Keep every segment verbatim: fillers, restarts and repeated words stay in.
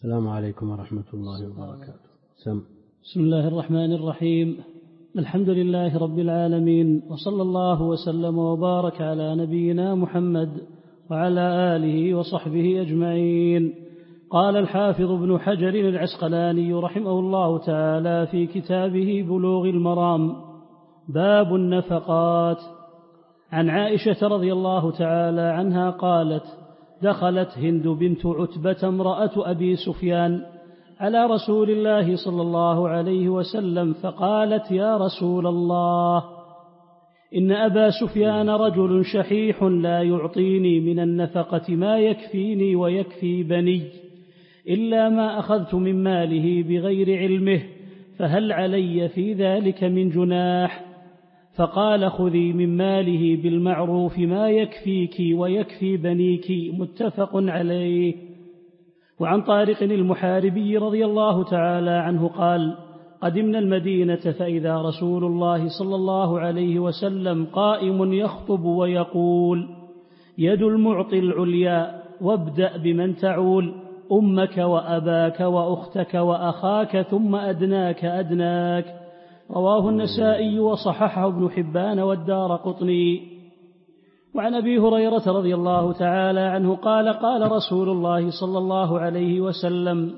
السلام عليكم ورحمة الله وبركاته. سم. بسم الله الرحمن الرحيم. الحمد لله رب العالمين، وصلى الله وسلم وبارك على نبينا محمد وعلى آله وصحبه أجمعين. قال الحافظ ابن حجر العسقلاني رحمه الله تعالى في كتابه بلوغ المرام: باب النفقات. عن عائشة رضي الله تعالى عنها قالت: دخلت هند بنت عتبة امرأة أبي سفيان على رسول الله صلى الله عليه وسلم فقالت: يا رسول الله، إن أبا سفيان رجل شحيح لا يعطيني من النفقة ما يكفيني ويكفي بني إلا ما أخذت من ماله بغير علمه، فهل علي في ذلك من جناح؟ فقال: خذي من ماله بالمعروف ما يكفيك ويكفي بنيك. متفق عليه. وعن طارق المحاربي رضي الله تعالى عنه قال: قدمنا المدينة فإذا رسول الله صلى الله عليه وسلم قائم يخطب ويقول: يد المعطي العليا، وابدأ بمن تعول، أمك وأباك وأختك وأخاك ثم أدناك أدناك. رواه النسائي وصححه ابن حبان والدارقطني. وعن أبي هريرة رضي الله تعالى عنه قال: قال رسول الله صلى الله عليه وسلم: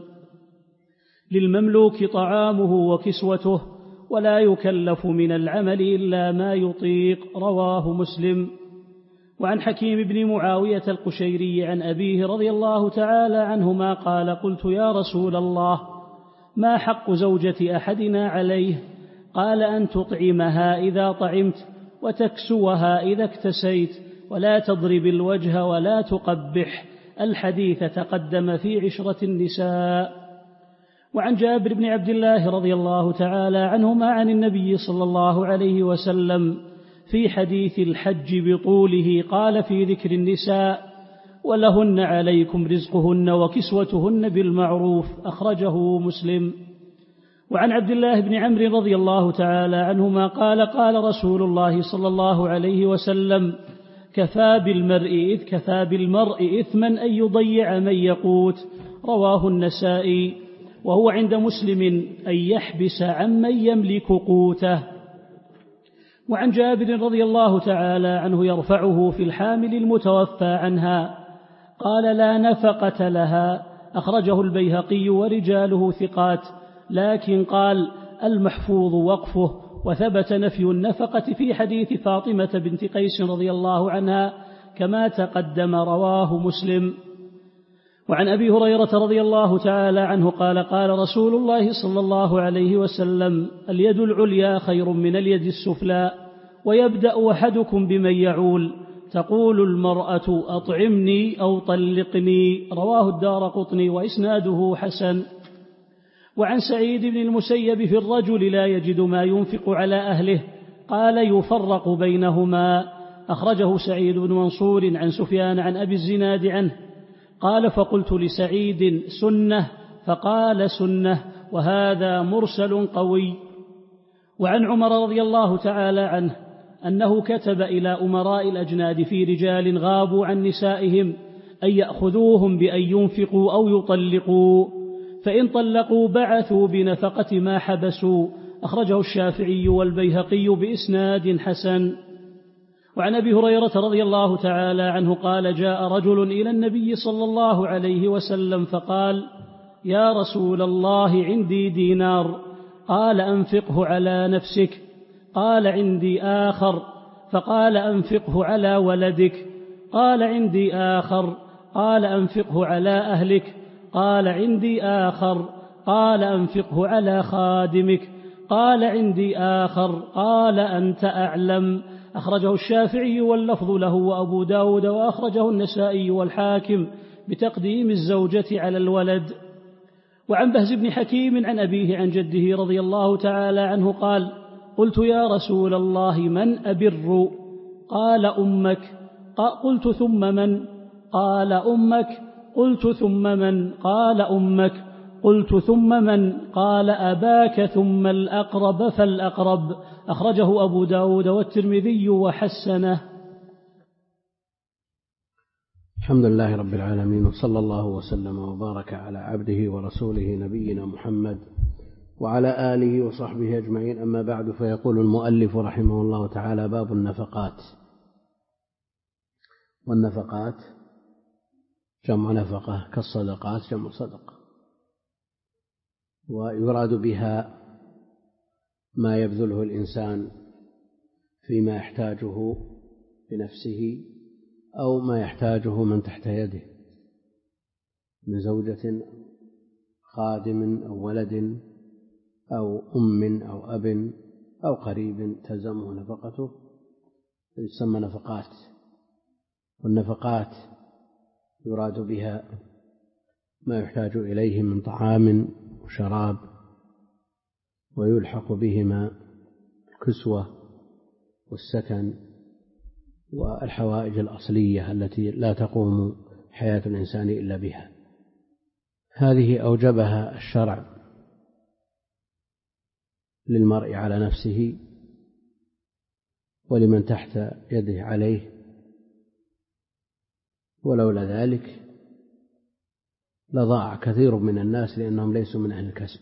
للمملوك طعامه وكسوته، ولا يكلف من العمل إلا ما يطيق. رواه مسلم. وعن حكيم بن معاوية القشيري عن أبيه رضي الله تعالى عنهما قال: قلت: يا رسول الله، ما حق زوجة أحدنا عليه؟ قال: أن تطعمها إذا طعمت، وتكسوها إذا اكتسيت، ولا تضرب الوجه ولا تقبح. الحديث تقدم في عشرة النساء. وعن جابر بن عبد الله رضي الله تعالى عنهما عن النبي صلى الله عليه وسلم في حديث الحج بطوله قال في ذكر النساء: ولهن عليكم رزقهن وكسوتهن بالمعروف. أخرجه مسلم. وعن عبد الله بن عمرو رضي الله تعالى عنهما قال: قال رسول الله صلى الله عليه وسلم: كفى بالمرء إذ كفى بالمرء إثما أن يضيع من يقوت. رواه النسائي. وهو عند مسلم أن يحبس عمن يملك قوته. وعن جابر رضي الله تعالى عنه يرفعه في الحامل المتوفى عنها قال: لا نفقة لها. أخرجه البيهقي ورجاله ثقات، لكن قال: المحفوظ وقفه. وثبت نفي النفقة في حديث فاطمة بنت قيس رضي الله عنها كما تقدم. رواه مسلم. وعن أبي هريرة رضي الله تعالى عنه قال: قال رسول الله صلى الله عليه وسلم: اليد العليا خير من اليد السفلى، ويبدأ أحدكم بمن يعول. تقول المرأة: أطعمني أو طلقني. رواه الدارقطني وإسناده حسن. وعن سعيد بن المسيب في الرجل لا يجد ما ينفق على أهله قال: يفرق بينهما. أخرجه سعيد بن منصور عن سفيان عن أبي الزناد عنه قال: فقلت لسعيد: سنة؟ فقال: سنة. وهذا مرسل قوي. وعن عمر رضي الله تعالى عنه أنه كتب إلى أمراء الأجناد في رجال غابوا عن نسائهم أن يأخذوهم بأن ينفقوا أو يطلقوا، فإن طلقوا بعثوا بنفقة ما حبسوا. أخرجه الشافعي والبيهقي بإسناد حسن. وعن أبي هريرة رضي الله تعالى عنه قال: جاء رجل إلى النبي صلى الله عليه وسلم فقال: يا رسول الله، عندي دينار. قال: أنفقه على نفسك. قال: عندي آخر. فقال: أنفقه على ولدك. قال: عندي آخر. قال: أنفقه على أهلك. قال: عندي آخر. قال: أنفقه على خادمك. قال: عندي آخر. قال: أنت أعلم. أخرجه الشافعي واللفظ له وأبو داود، وأخرجه النسائي والحاكم بتقديم الزوجة على الولد. وعن بهز بن حكيم عن أبيه عن جده رضي الله تعالى عنه قال: قلت: يا رسول الله، من أبر؟ قال: أمك. قلت: ثم من؟ قال: أمك. قلت: ثم من؟ قال: أمك. قلت: ثم من؟ قال: أباك ثم الأقرب فالأقرب. أخرجه أبو داود والترمذي وحسنه. الحمد لله رب العالمين، وصلى الله وسلم وبارك على عبده ورسوله نبينا محمد وعلى آله وصحبه أجمعين. أما بعد، فيقول المؤلف رحمه الله تعالى: باب النفقات. والنفقات جمع نفقة، كالصدقات جمع صدقة، ويراد بها ما يبذله الإنسان فيما يحتاجه بنفسه أو ما يحتاجه من تحت يده من زوجة خادم أو ولد أو أم أو أب أو قريب تلزمه نفقته، يسمى نفقات. والنفقات يراد بها ما يحتاج إليه من طعام وشراب، ويلحق بهما الكسوة والسكن والحوائج الأصلية التي لا تقوم حياة الإنسان إلا بها. هذه أوجبها الشرع للمرء على نفسه ولمن تحت يده عليه، ولولا ذلك لضاع كثير من الناس لأنهم ليسوا من أهل الكسب.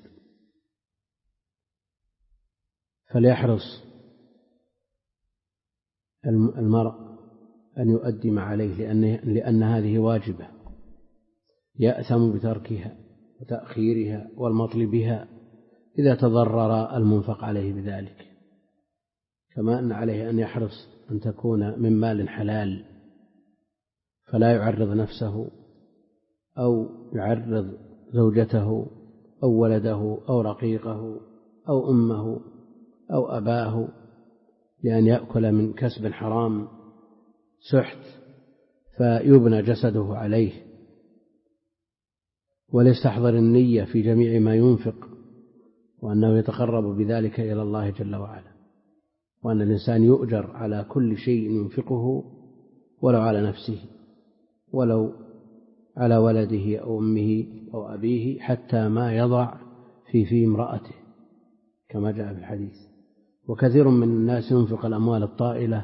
فليحرص المرء أن يؤدي ما عليه، لأن, لأن هذه واجبة، يأثم بتركها وتأخيرها والمطل بها إذا تضرر المنفق عليه بذلك. كما أن عليه أن يحرص أن تكون من مال حلال، فلا يعرض نفسه أو يعرض زوجته أو ولده أو رقيقه أو أمه أو أباه لأن يأكل من كسب حرام سحت فيبنى جسده عليه. وليستحضر النية في جميع ما ينفق، وأنه يتقرب بذلك إلى الله جل وعلا، وأن الإنسان يؤجر على كل شيء ينفقه، ولو على نفسه ولو على ولده أو أمه أو أبيه، حتى ما يضع في في امرأته كما جاء في الحديث. وكثير من الناس ينفق الأموال الطائلة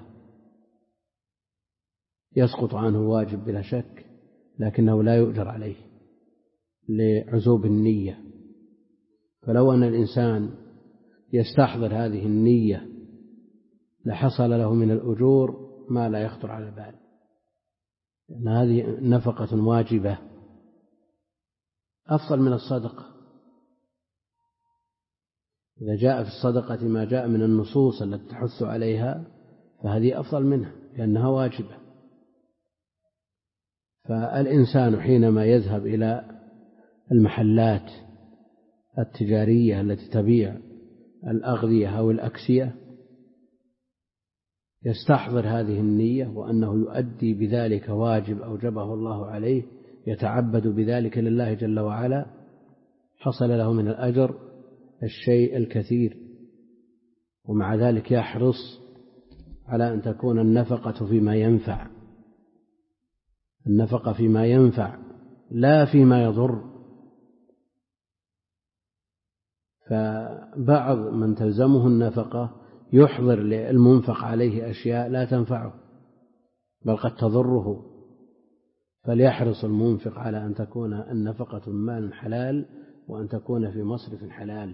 يسقط عنه واجب بلا شك، لكنه لا يؤجر عليه لعزوب النية. فلو أن الإنسان يستحضر هذه النية لحصل له من الأجور ما لا يخطر على البال، لأن هذه نفقة واجبة أفضل من الصدقة. إذا جاء في الصدقة ما جاء من النصوص التي تحث عليها فهذه أفضل منها لأنها واجبة. فالإنسان حينما يذهب إلى المحلات التجارية التي تبيع الأغذية أو الأكسية يستحضر هذه النية، وأنه يؤدي بذلك واجب أوجبه الله عليه، يتعبد بذلك لله جل وعلا، حصل له من الأجر الشيء الكثير. ومع ذلك يحرص على أن تكون النفقة فيما ينفع، النفقة فيما ينفع لا فيما يضر. فبعض من تلزمه النفقة يحضر للمنفق عليه أشياء لا تنفعه بل قد تضره. فليحرص المنفق على أن تكون النفقة مال حلال، وأن تكون في مصرف حلال.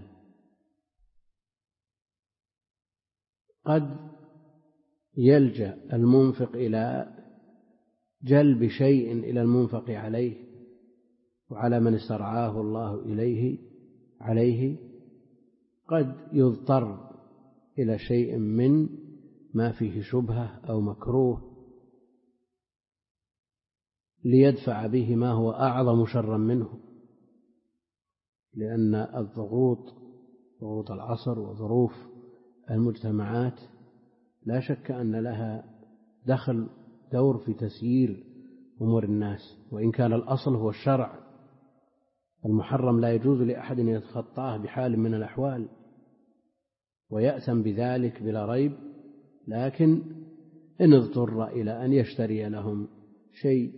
قد يلجأ المنفق إلى جلب شيء إلى المنفق عليه وعلى من استرعاه الله إليه عليه، قد يضطر إلى شيء من ما فيه شبهة أو مكروه ليدفع به ما هو أعظم شرا منه، لأن الضغوط ضغوط العصر وظروف المجتمعات لا شك أن لها دخل دور في تسيير أمور الناس. وإن كان الأصل هو الشرع المحرم لا يجوز لأحد أن يتخطاه بحال من الأحوال ويأثم بذلك بلا ريب، لكن إن اضطر إلى أن يشتري لهم شيء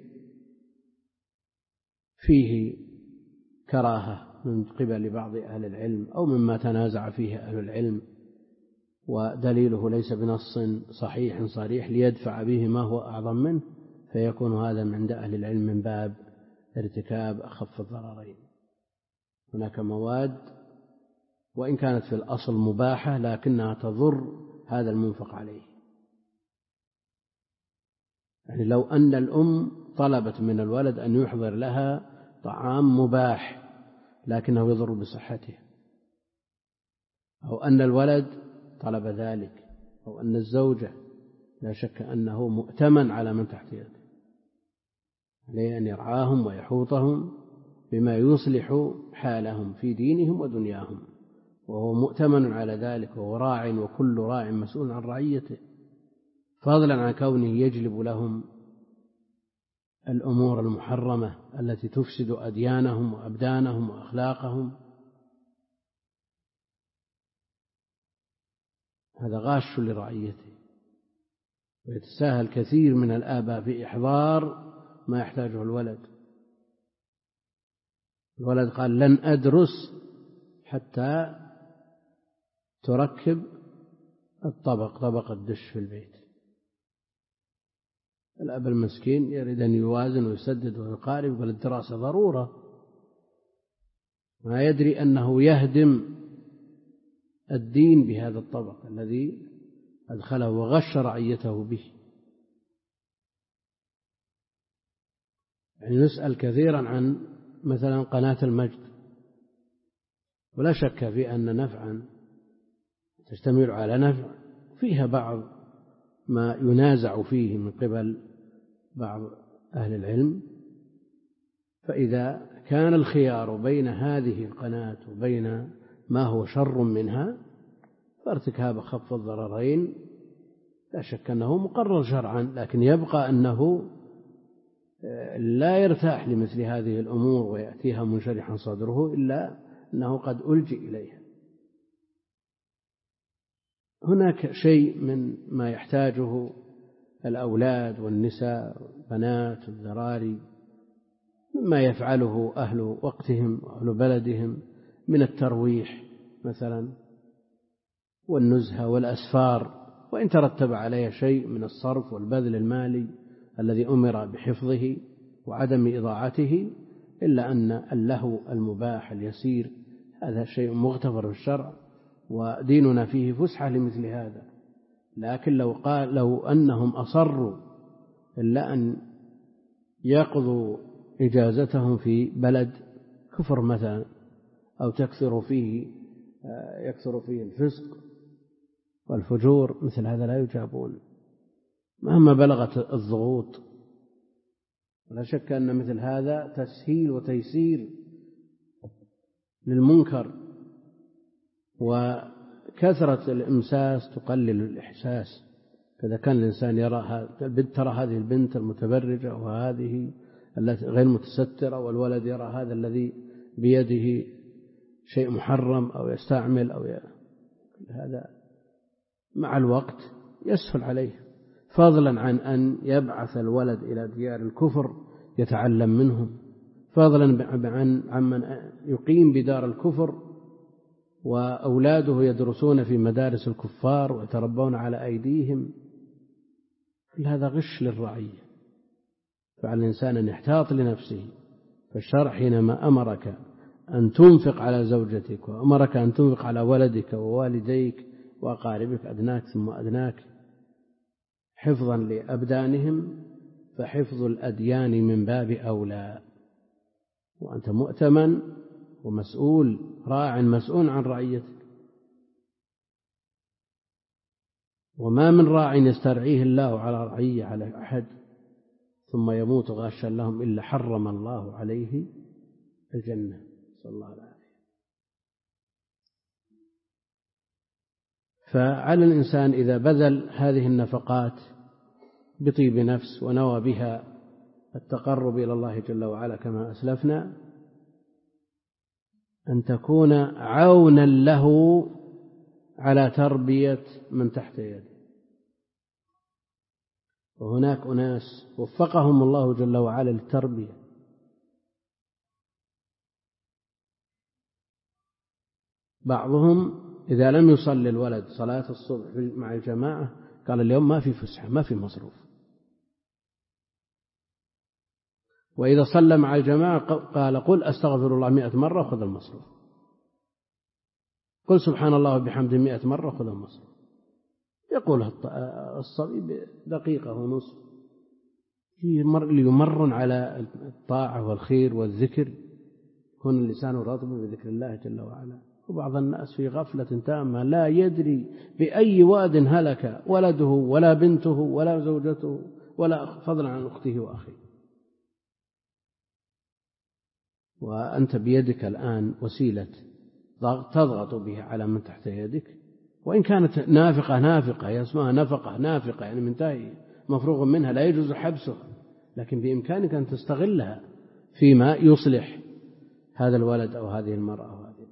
فيه كراهة من قبل بعض أهل العلم أو مما تنازع فيه أهل العلم ودليله ليس بنص صحيح صريح ليدفع به ما هو أعظم منه، فيكون هذا عند أهل العلم من باب ارتكاب أخف الضررين. هناك مواد وإن كانت في الأصل مباحة لكنها تضر هذا المنفق عليه. يعني لو أن الأم طلبت من الولد أن يحضر لها طعام مباح لكنه يضر بصحته، أو أن الولد طلب ذلك، أو أن الزوجة، لا شك أنه مؤتمن على من تحت يده، عليه أن يرعاهم ويحوطهم بما يصلح حالهم في دينهم ودنياهم، وهو مؤتمن على ذلك، وهو راع، وكل راع مسؤول عن رعيته، فضلا عن كونه يجلب لهم الأمور المحرمة التي تفسد أديانهم وأبدانهم وأخلاقهم. هذا غاش لرعيته. ويتساهل كثير من الآباء في إحضار ما يحتاجه الولد. الولد قال لن أدرس حتى تركب الطبق طبق الدش في البيت. الأب المسكين يريد أن يوازن ويسدد ويقارب، يقول الدراسة ضرورة، ما يدري أنه يهدم الدين بهذا الطبق الذي أدخله وغش رعيته به. يعني نسأل كثيرا عن مثلا قناة المجد، ولا شك في أن نفعا تشتمل على نفع، فيها بعض ما ينازع فيه من قبل بعض أهل العلم، فإذا كان الخيار بين هذه القناة وبين ما هو شر منها فارتكاب أخف الضررين لا شك أنه مقرر شرعا، لكن يبقى أنه لا يرتاح لمثل هذه الأمور ويأتيها منشرحا صدره إلا أنه قد ألجئ إليها. هناك شيء من ما يحتاجه الأولاد والنساء والبنات والذراري مما يفعله أهل وقتهم وأهل بلدهم من الترويح مثلا والنزهة والأسفار، وإن ترتب عليها شيء من الصرف والبذل المالي الذي أمر بحفظه وعدم إضاعته، إلا أن اللهو المباح اليسير هذا شيء مغتفر في الشرع، وديننا فيه فسحة لمثل هذا. لكن لو قال لو أنهم أصروا إلا أن يقضوا إجازتهم في بلد كفر مثلا، أو تكثر فيه يكثر فيه الفسق والفجور، مثل هذا لا يجابون مهما بلغت الضغوط. ولا شك أن مثل هذا تسهيل وتيسير للمنكر، وكثرة الإمساس تقلل الإحساس. فإذا كان الإنسان يرى ترى هذه البنت المتبرجة وهذه التي غير متسترة، والولد يرى هذا الذي بيده شيء محرم أو يستعمل أو ي... هذا مع الوقت يسهل عليه، فضلا عن أن يبعث الولد إلى ديار الكفر يتعلم منهم، فضلا عن عمن يقيم بدار الكفر وأولاده يدرسون في مدارس الكفار ويتربون على أيديهم. كل هذا غش للرعية، فعلى الإنسان أن يحتاط لنفسه. فالشرع حينما أمرك أن تنفق على زوجتك وأمرك أن تنفق على ولدك ووالديك وأقاربك أدناك ثم أدناك حفظا لأبدانهم، فحفظ الأديان من باب أولى، وأنت مؤتمن ومسؤول راع مسؤول عن رعيتك. وما من راع يسترعيه الله على رعية على أحد ثم يموت غاشا لهم إلا حرم الله عليه الجنة، صلى الله عليه وسلم. فعلى الإنسان إذا بذل هذه النفقات بطيب نفس ونوى بها التقرب إلى الله جل وعلا كما أسلفنا، أن تكون عونا له على تربية من تحت يده. وهناك أناس وفقهم الله جل وعلا للتربية، بعضهم إذا لم يصلي الولد صلاة الصبح مع الجماعة قال اليوم ما في فسحة ما في مصروف، وإذا صلى مع الجماعة قال قل أستغفر الله مئة مرة وخذ المصروف، قل سبحان الله وبحمده مئة مرة وخذ المصروف. يقول الصبي دقيقة ونصف ليمرن على الطاعة والخير والذكر، يكون اللسان رطب بذكر الله جل وعلا. وبعض الناس في غفلة تامة لا يدري بأي واد هلك ولده ولا بنته ولا زوجته ولا فضلا عن أخته وأخيه. وأنت بيدك الآن وسيلة تضغط بها على من تحت يدك، وإن كانت نافقة نافقة هي اسمها نفقة نافقة يعني منتهي مفروغ منها لا يجوز حبسها، لكن بإمكانك أن تستغلها فيما يصلح هذا الولد أو هذه المرأة أو هذه.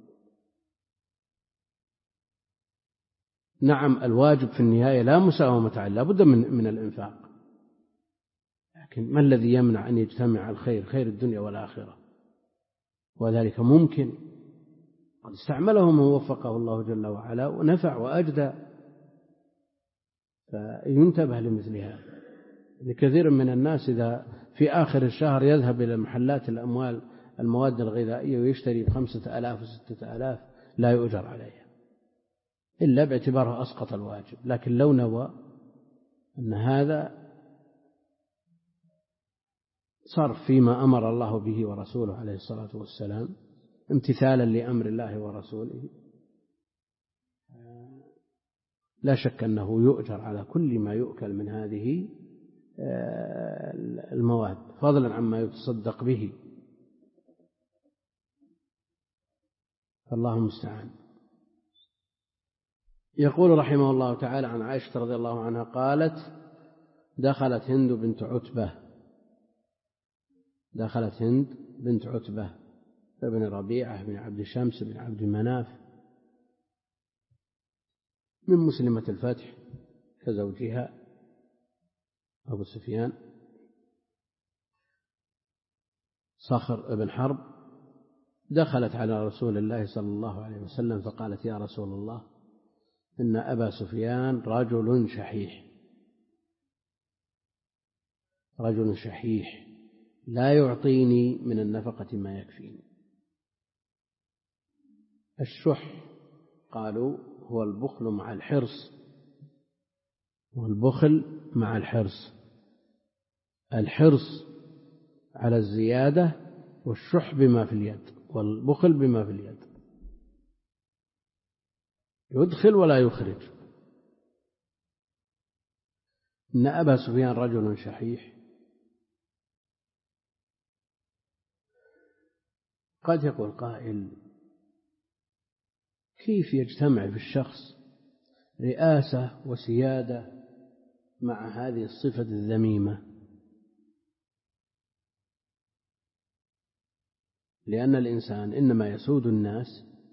نعم الواجب في النهاية لا مساومة عليه، لا بد من, من الإنفاق، لكن ما الذي يمنع أن يجتمع الخير خير الدنيا والآخرة؟ وذلك ممكن، قد استعمله من وفقه الله جل وعلا ونفع وأجدى، فينتبه لمثل هذا. كثير من الناس إذا في آخر الشهر يذهب إلى محلات الأموال المواد الغذائية ويشتري بخمسة آلاف وستة آلاف لا يؤجر عليها إلا باعتباره أسقط الواجب، لكن لو نوى أن هذا صرف فيما أمر الله به ورسوله عليه الصلاة والسلام امتثالا لأمر الله ورسوله، لا شك أنه يؤجر على كل ما يؤكل من هذه المواد فضلا عما يتصدق به، فالله المستعان. يقول رحمه الله تعالى عن عائشة رضي الله عنها قالت دخلت هند بنت عتبة دخلت هند بنت عتبة ابن ربيعة بن عبد شمس بن عبد مناف من مسلمة الفتح كزوجها أبو سفيان صخر بن حرب، دخلت على رسول الله صلى الله عليه وسلم فقالت يا رسول الله إن أبا سفيان رجل شحيح رجل شحيح لا يعطيني من النفقة ما يكفيني. الشح قالوا هو البخل مع الحرص، والبخل مع الحرص، الحرص على الزيادة والشح بما في اليد والبخل بما في اليد، يدخل ولا يخرج. إن أبا سفيان رجل شحيح. قد يقول قائل كيف يجتمع في الشخص رئاسة وسيادة مع هذه الصفة الذميمة؟ لأن الإنسان إنما يسود الناس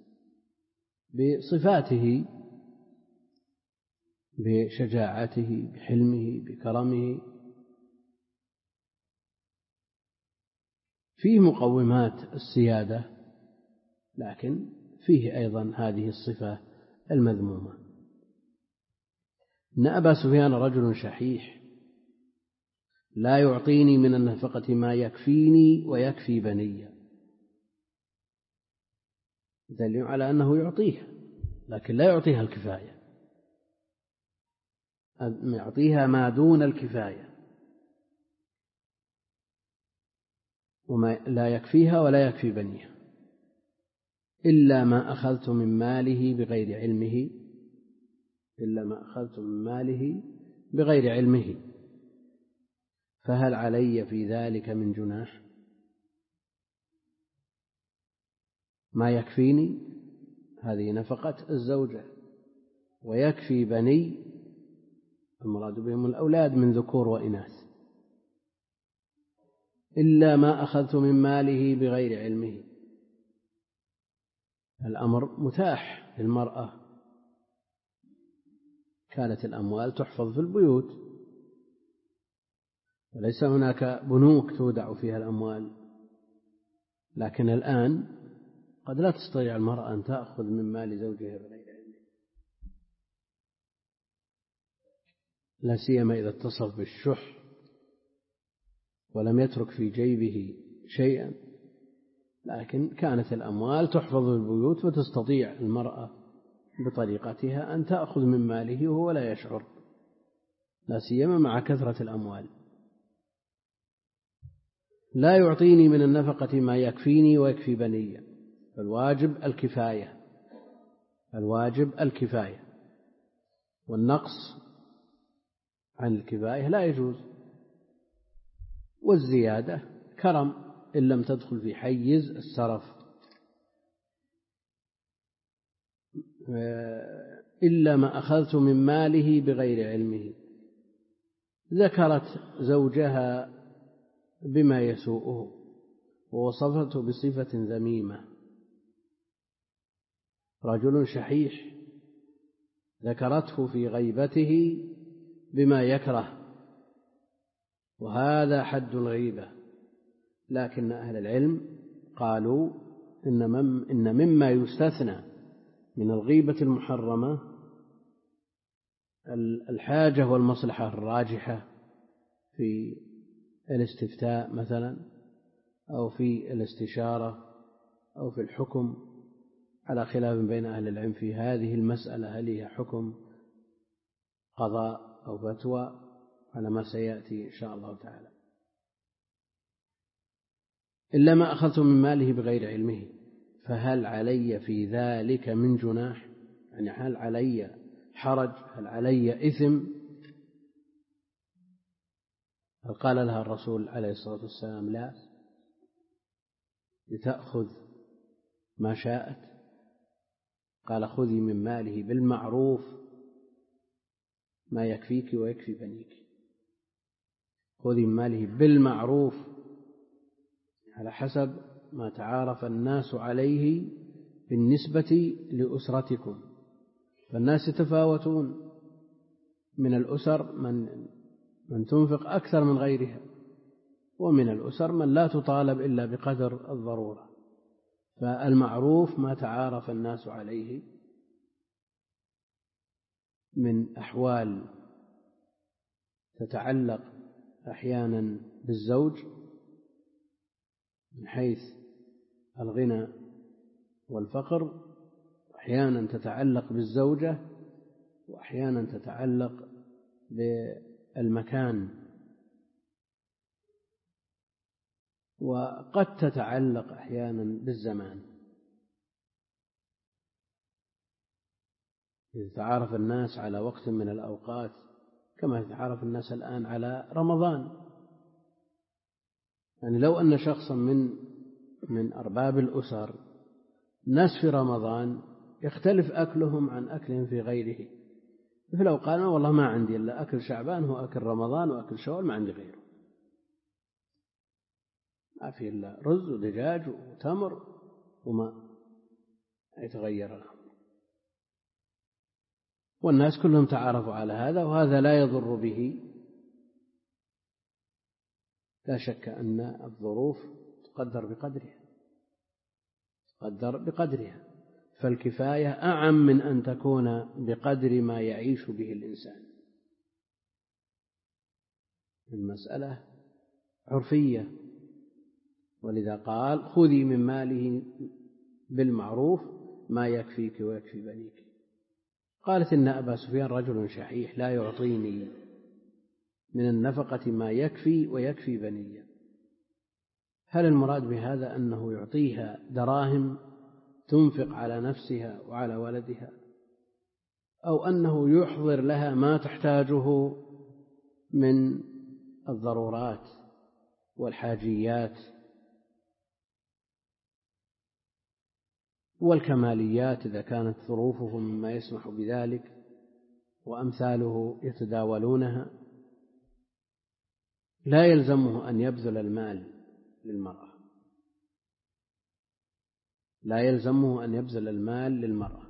بصفاته، بشجاعته، بحلمه، بكرمه، فيه مقومات السيادة، لكن فيه أيضا هذه الصفة المذمومة. إن أبا سفيان رجل شحيح لا يعطيني من النفقة ما يكفيني ويكفي بني، دليل على أنه يعطيها لكن لا يعطيها الكفاية، يعطيها ما دون الكفاية، وما لا يكفيها ولا يكفي بنيها إلا ما أخذت من ماله بغير علمه إلا ما أخذت من ماله بغير علمه فهل علي في ذلك من جناح؟ ما يكفيني هذه نفقة الزوجة، ويكفي بني المراد بهم الأولاد من ذكور وإناث، إلا ما أخذت من ماله بغير علمه. الأمر متاح للمرأة، كانت الأموال تحفظ في البيوت وليس هناك بنوك تودع فيها الأموال، لكن الآن قد لا تستطيع المرأة أن تأخذ من مال زوجها بغير علمه، لا سيما إذا اتصف بالشح ولم يترك في جيبه شيئا، لكن كانت الأموال تحفظ في البيوت، وتستطيع المرأة بطريقتها أن تأخذ من ماله وهو لا يشعر، لا سيما مع كثرة الأموال. لا يعطيني من النفقة ما يكفيني ويكفي بني، فالواجب الكفاية، الواجب الكفاية، والنقص عن الكفاية لا يجوز، والزيادة كرم إن لم تدخل في حيز السرف، إلا ما أخذت من ماله بغير علمه. ذكرت زوجها بما يسوءه ووصفته بصفة ذميمة، رجل شحيح ذكرته في غيبته بما يكره، وهذا حد الغيبة. لكن أهل العلم قالوا إن مما يستثنى من الغيبة المحرمة الحاجة والمصلحة الراجحة في الاستفتاء مثلا، أو في الاستشارة، أو في الحكم، على خلاف بين أهل العلم في هذه المسألة، هل هي حكم قضاء أو فتوى، على ما سيأتي إن شاء الله تعالى. إلا ما أخذت من ماله بغير علمه، فهل علي في ذلك من جناح؟ يعني هل علي حرج؟ هل علي إثم؟ هل قال لها الرسول عليه الصلاة والسلام لا، لتأخذ ما شاءت؟ قال خذي من ماله بالمعروف ما يكفيك ويكفي بنيك، خذي من ماله بالمعروف على حسب ما تعارف الناس عليه بالنسبة لأسرتكم، فالناس يتفاوتون، من الأسر من من تنفق أكثر من غيرها، ومن الأسر من لا تطالب إلا بقدر الضرورة، فالمعروف ما تعارف الناس عليه من أحوال تتعلق أحيانا بالزوج من حيث الغنى والفقر، أحيانا تتعلق بالزوجة، وأحيانا تتعلق بالمكان، وقد تتعلق أحيانا بالزمان. إذا تعارف الناس على وقت من الأوقات كما يتعارف الناس الآن على رمضان، يعني لو أن شخصا من من أرباب الأسر ناس في رمضان يختلف أكلهم عن أكلهم في غيره، فلو قال والله ما عندي إلا أكل شعبان هو أكل رمضان وأكل شوال، ما عندي غيره، ما في إلا رز ودجاج وتمر وما يتغير الأمر، والناس كلهم تعارفوا على هذا، وهذا لا يضر به. لا شك أن الظروف تقدر بقدرها، تقدر بقدرها، فالكفاية أعم من أن تكون بقدر ما يعيش به الإنسان. المسألة عرفية، ولذا قال خذي من ماله بالمعروف ما يكفيك ويكفي بنيك. قالت إن أبا سفيان رجل شحيح لا يعطيني من النفقة ما يكفي ويكفي بني. هل المراد بهذا أنه يعطيها دراهم تنفق على نفسها وعلى ولدها، أو أنه يحضر لها ما تحتاجه من الضرورات والحاجيات والكماليات إذا كانت ظروفه مما يسمح بذلك وأمثاله يتداولونها؟ لا يلزمه أن يبذل المال للمرأة، لا يلزمه أن يبذل المال للمرأة،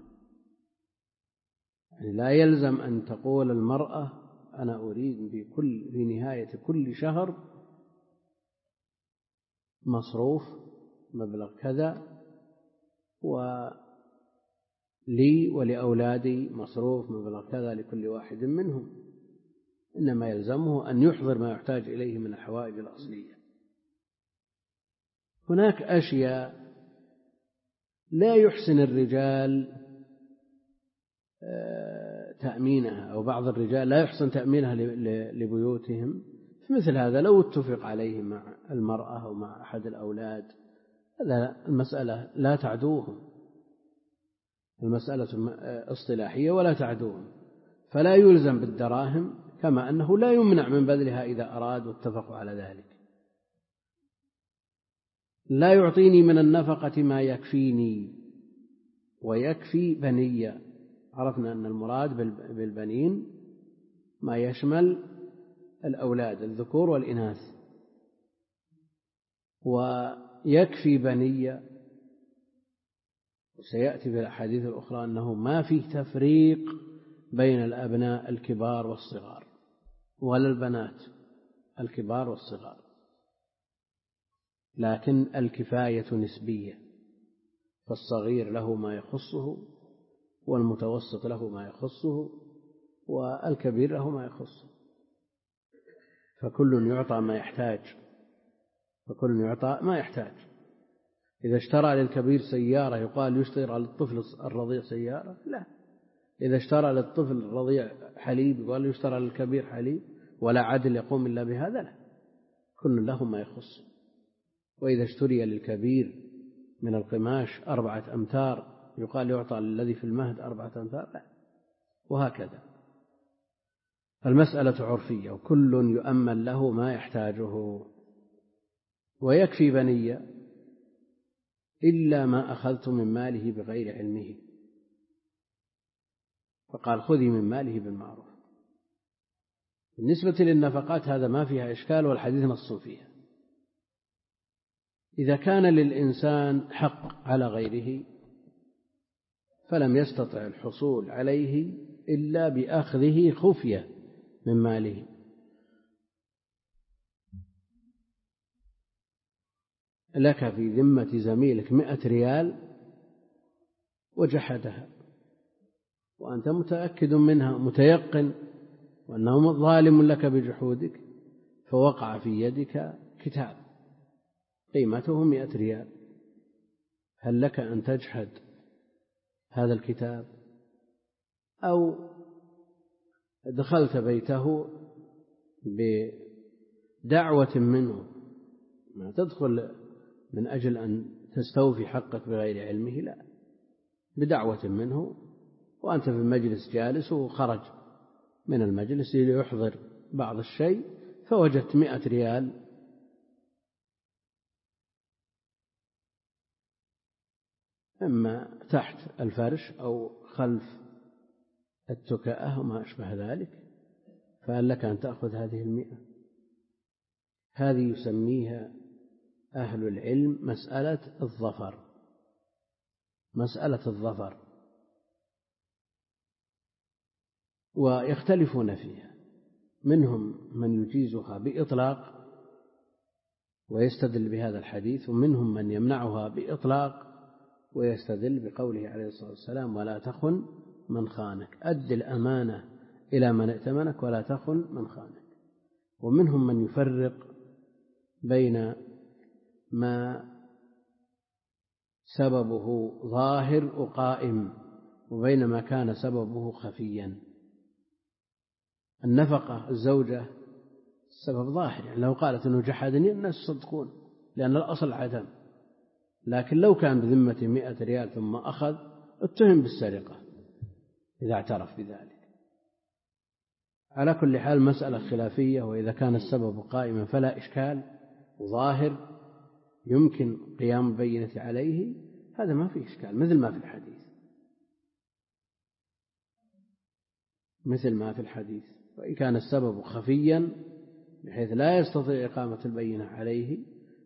يعني لا يلزم أن تقول المرأة أنا أريد بكل في نهاية كل شهر مصروف مبلغ كذا، ولي ولأولادي مصروف مبلغ كذا لكل واحد منهم، إنما يلزمه أن يحضر ما يحتاج إليه من الحوائج الأصلية. هناك أشياء لا يحسن الرجال تأمينها، أو بعض الرجال لا يحسن تأمينها لبيوتهم، فمثل هذا لو اتفق عليه مع المرأة أو مع أحد الأولاد، هذا المسألة لا تعدوهم، المسألة اصطلاحية ولا تعدوهم، فلا يلزم بالدراهم، كما أنه لا يمنع من بذلها إذا أراد واتفقوا على ذلك. لا يعطيني من النفقة ما يكفيني ويكفي بني. عرفنا أن المراد بالبنين ما يشمل الأولاد الذكور والإناث. ويكفي بني، وسيأتي في الأحاديث الأخرى أنه ما فيه تفريق بين الأبناء الكبار والصغار ولا البنات الكبار والصغار، لكن الكفاية نسبية، فالصغير له ما يخصه، والمتوسط له ما يخصه، والكبير له ما يخصه، فكل يعطى ما يحتاج فكل يعطى ما يحتاج. إذا اشترى للكبير سيارة يقال يشترى للطفل الرضيع سيارة؟ لا. إذا اشترى للطفل الرضيع حليب يقال يشترى للكبير حليب؟ ولا عدل يقوم إلا بهذا؟ لا، كل له ما يخص. وإذا اشتري للكبير من القماش أربعة أمتار يقال يعطى للذي في المهد أربعة أمتار؟ لا، وهكذا. المسألة عرفية، وكل يؤمن له ما يحتاجه. ويكفي بني إلا ما أخذت من ماله بغير علمه، فقال خذي من ماله بالمعروف. بالنسبة للنفقات هذا ما فيها إشكال، والحديث نص فيها. إذا كان للإنسان حق على غيره فلم يستطع الحصول عليه إلا بأخذه خفية من ماله، لك في ذمة زميلك مئة ريال وجحدها، وأنت متأكد منها متيقن وأنه ظالم لك بجحودك، فوقع في يدك كتاب قيمته مئة ريال، هل لك أن تجحد هذا الكتاب؟ أو دخلت بيته بدعوة منه، ما تدخل من أجل أن تستوفي حقك بغير علمه، لا، بدعوة منه وأنت في المجلس جالس، وخرج من المجلس ليحضر بعض الشيء فوجدت مئة ريال إما تحت الفرش أو خلف التكأة وما أشبه ذلك، فهل لك أن تأخذ هذه المئة؟ هذه يسميها أهل العلم مسألة الظفر، مسألة الظفر، ويختلفون فيها. منهم من يجيزها بإطلاق ويستدل بهذا الحديث، ومنهم من يمنعها بإطلاق ويستدل بقوله عليه الصلاة والسلام ولا تخن من خانك، أد الأمانة إلى من ائتمنك ولا تخن من خانك. ومنهم من يفرق بين ما سببه ظاهر وقائم وبين ما كان سببه خفيا. النفقة الزوجة السبب ظاهر، يعني لو قالت أنه جحدني الناس يصدقون لأن الأصل عدم، لكن لو كان بذمة مئة ريال ثم أخذ اتهم بالسرقة إذا اعترف بذلك. على كل حال مسألة خلافية، وإذا كان السبب قائما فلا إشكال وظاهر يمكن قيام بينة عليه، هذا ما فيه إشكال، مثل ما في الحديث مثل ما في الحديث. وإن كان السبب خفيا بحيث لا يستطيع إقامة البينة عليه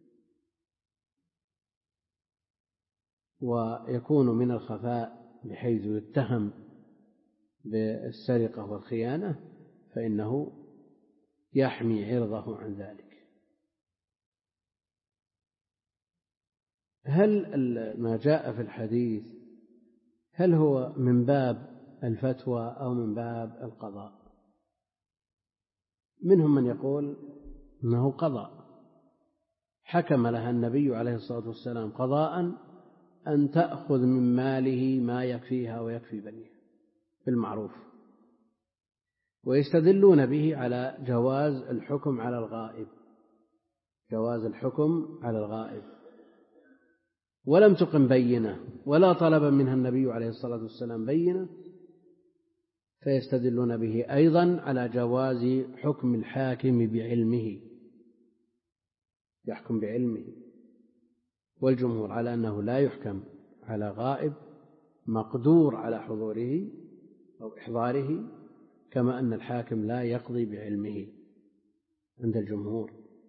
ويكون من الخفاء بحيث يتهم بالسرقة والخيانة، فإنه يحمي عرضه عن ذلك. هل ما جاء في الحديث هل هو من باب الفتوى أو من باب القضاء؟ منهم من يقول أنه قضاء، حكم لها النبي عليه الصلاة والسلام قضاء أن تأخذ من ماله ما يكفيها ويكفي بنيها بالمعروف، ويستدلون به على جواز الحكم على الغائب، جواز الحكم على الغائب، ولم تقم بينة ولا طلب منها النبي عليه الصلاة والسلام بينة، فيستدلون به أيضا على جواز حكم الحاكم بعلمه، يحكم بعلمه. والجمهور على أنه لا يحكم على غائب مقدور على حضوره أو إحضاره، كما أن الحاكم لا يقضي بعلمه عند الجمهور.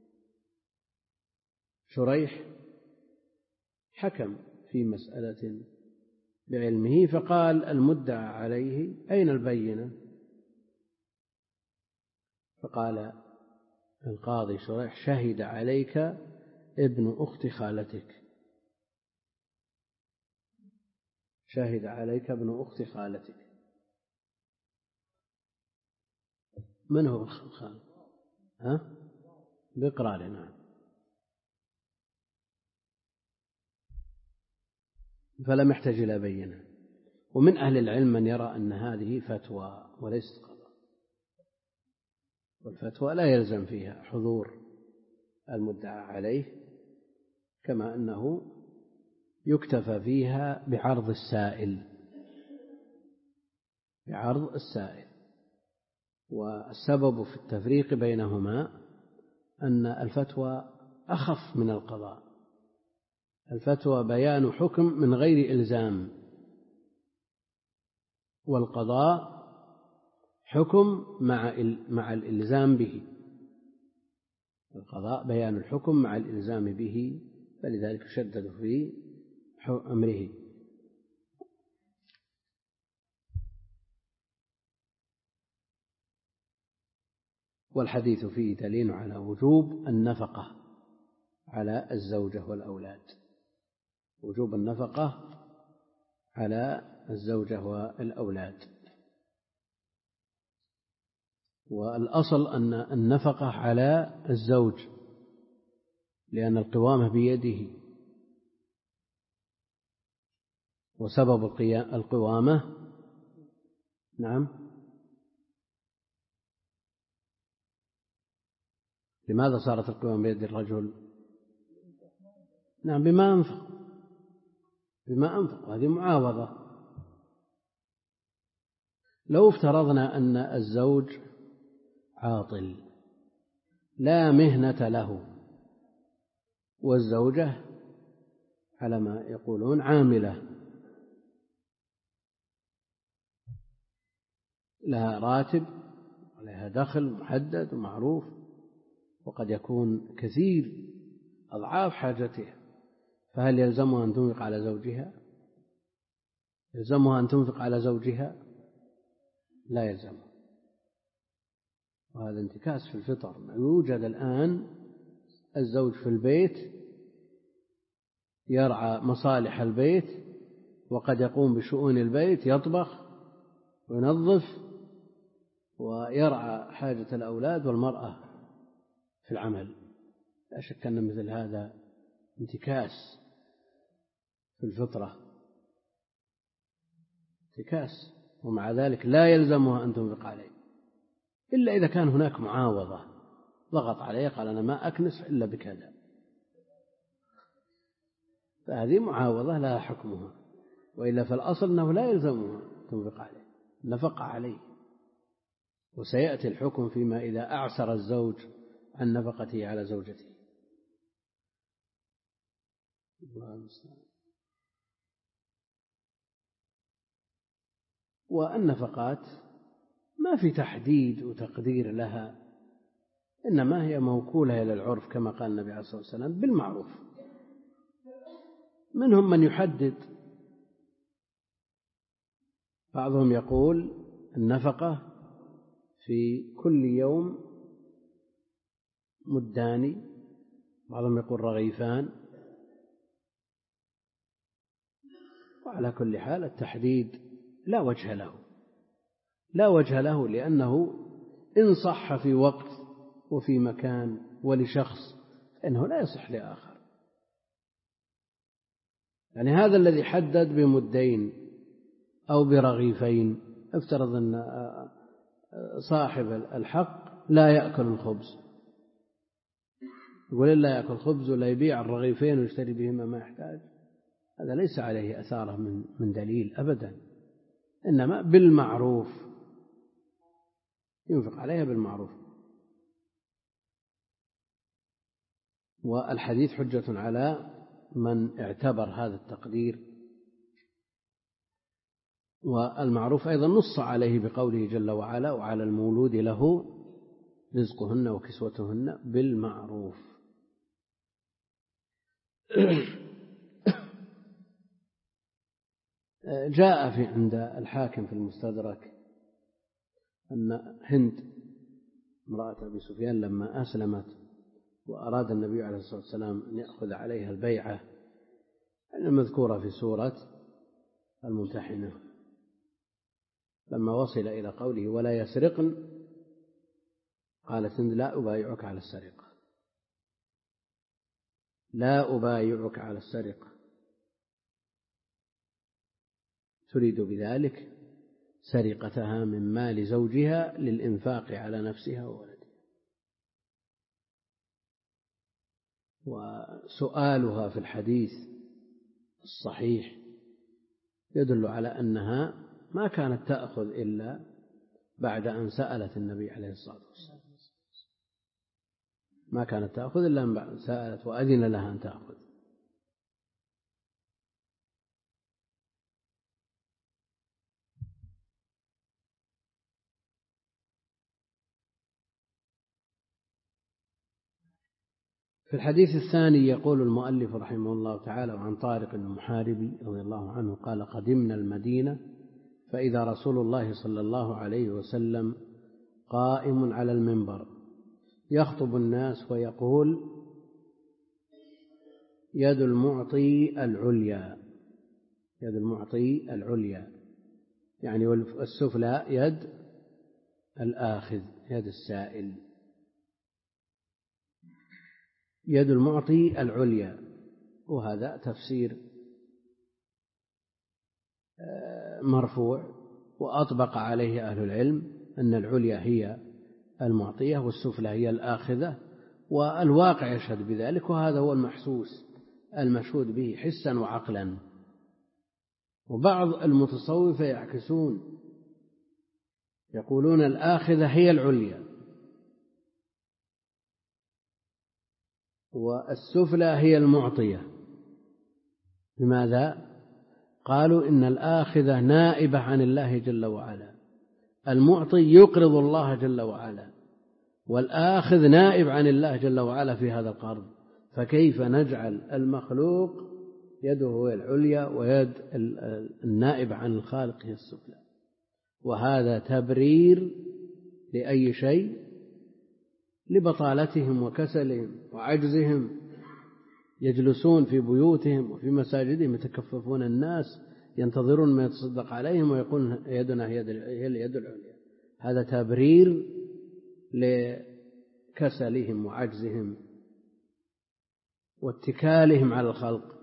شريح حكم في مسألة بعلمه فقال المدعى عليه أين البينة؟ فقال القاضي شريح شهد عليك ابن أخت خالتك، شهد عليك ابن أخت خالتك. من هو الخال؟ ها؟ بإقرار، نعم. فلم يحتج إلى بينة. ومن أهل العلم من يرى أن هذه فتوى وليست قضاء، والفتوى لا يلزم فيها حضور المدعى عليه، كما أنه يكتفى فيها بعرض السائل، بعرض السائل. والسبب في التفريق بينهما أن الفتوى أخف من القضاء، الفتوى بيان حكم من غير إلزام، والقضاء حكم مع مع الإلزام به، القضاء بيان الحكم مع الإلزام به، فلذلك شدد في أمره. والحديث فيه دليل على وجوب النفقة على الزوجة والأولاد، وجوب النفقة على الزوجة والأولاد. والأصل أن النفقة على الزوج، لأن القوامة بيده، وسبب القوامة نعم. لماذا صارت القوامة بيد الرجل؟ نعم، بما أنفق، بما أنفق، هذه معاوضة. لو افترضنا أن الزوج عاطل لا مهنة له، والزوجة على ما يقولون عاملة لها راتب ولها دخل محدد ومعروف، وقد يكون كثير أضعاف حاجتها، فهل يلزمها أن تنفق على زوجها؟ يلزمها أن تنفق على زوجها؟ لا يلزمها. وهذا انتكاس في الفطر. يوجد الآن الزوج في البيت يرعى مصالح البيت، وقد يقوم بشؤون البيت، يطبخ وينظف ويرعى حاجة الأولاد، والمرأة في العمل. لا شك أن مثل هذا انتكاس في الفطرة، انتكاس، ومع ذلك لا يلزمها أن تنفق عليه، إلا إذا كان هناك معاوضة، ضغط عليه قال أنا ما أكنس إلا بكذا، فهذه معاوضة لها حكمها، وإلا فالأصل أنه لا يلزمها تنفق عليه، نفق عليه. وسيأتي الحكم فيما إذا أعسر الزوج عن نفقته على زوجته. والنفقات ما في تحديد وتقدير لها، إنما هي موكولة إلى العرف كما قال النبي عليه الصلاة والسلام بالمعروف. منهم من يحدد، بعضهم يقول النفقة في كل يوم مدان، بعضهم يقول رغيفان، وعلى كل حال التحديد لا وجه له، لا وجه له، لأنه إن صح في وقت وفي مكان ولشخص فإنه لا يصح لآخر. يعني هذا الذي حدد بمدين أو برغيفين، افترض أن صاحب الحق لا يأكل الخبز، يقول لا يأكل خبز ولا يبيع الرغيفين ويشتري بهما ما يحتاج، هذا ليس عليه أثاره من من دليل أبدا، إنما بالمعروف ينفق عليها بالمعروف. والحديث حجة على من اعتبر هذا التقدير. والمعروف أيضا نص عليه بقوله جل وعلا: وعلى المولود له رزقهن وكسوتهن بالمعروف. جاء في عند الحاكم في المستدرك أن هند امرأة أبي سفيان لما أسلمت وأراد النبي عليه الصلاة والسلام أن يأخذ عليها البيعة المذكورة في سورة الممتحنة، لما وصل إلى قوله ولا يسرقن قالت هند: لا أبايعك على السرقة، لا أبايعك على السرقة، تريد بذلك سرقتها من مال زوجها للإنفاق على نفسها وولدها. وسؤالها في الحديث الصحيح يدل على أنها ما كانت تأخذ إلا بعد أن سألت النبي عليه الصلاة والسلام، ما كانت تأخذ إلا أن بعد سألت وأذن لها أن تأخذ. في الحديث الثاني يقول المؤلف رحمه الله تعالى: وعن طارق المحاربي رضي الله عنه قال: قدمنا المدينة فإذا رسول الله صلى الله عليه وسلم قائم على المنبر يخطب الناس ويقول: يد المعطي العليا، يد المعطي العليا، يعني والسفلى يد الآخذ، يد السائل. يد المعطي العليا، وهذا تفسير مرفوع، وأطبق عليه أهل العلم أن العليا هي المعطية والسفلى هي الآخذة، والواقع يشهد بذلك، وهذا هو المحسوس المشهود به حسا وعقلا. وبعض المتصوفة يعكسون، يقولون الآخذة هي العليا والسفلى هي المعطية. لماذا؟ قالوا إن الآخذة نائبة عن الله جل وعلا، المعطي يقرض الله جل وعلا، والآخذ نائب عن الله جل وعلا في هذا القرض، فكيف نجعل المخلوق يده هي العليا ويد النائب عن الخالق هي السفلى؟ وهذا تبرير لأي شيء، لبطالتهم وكسلهم وعجزهم، يجلسون في بيوتهم وفي مساجدهم يتكففون الناس ينتظرون ما يتصدق عليهم ويقول يدنا هي اليد العليا. هذا تبرير لكسلهم وعجزهم واتكالهم على الخلق.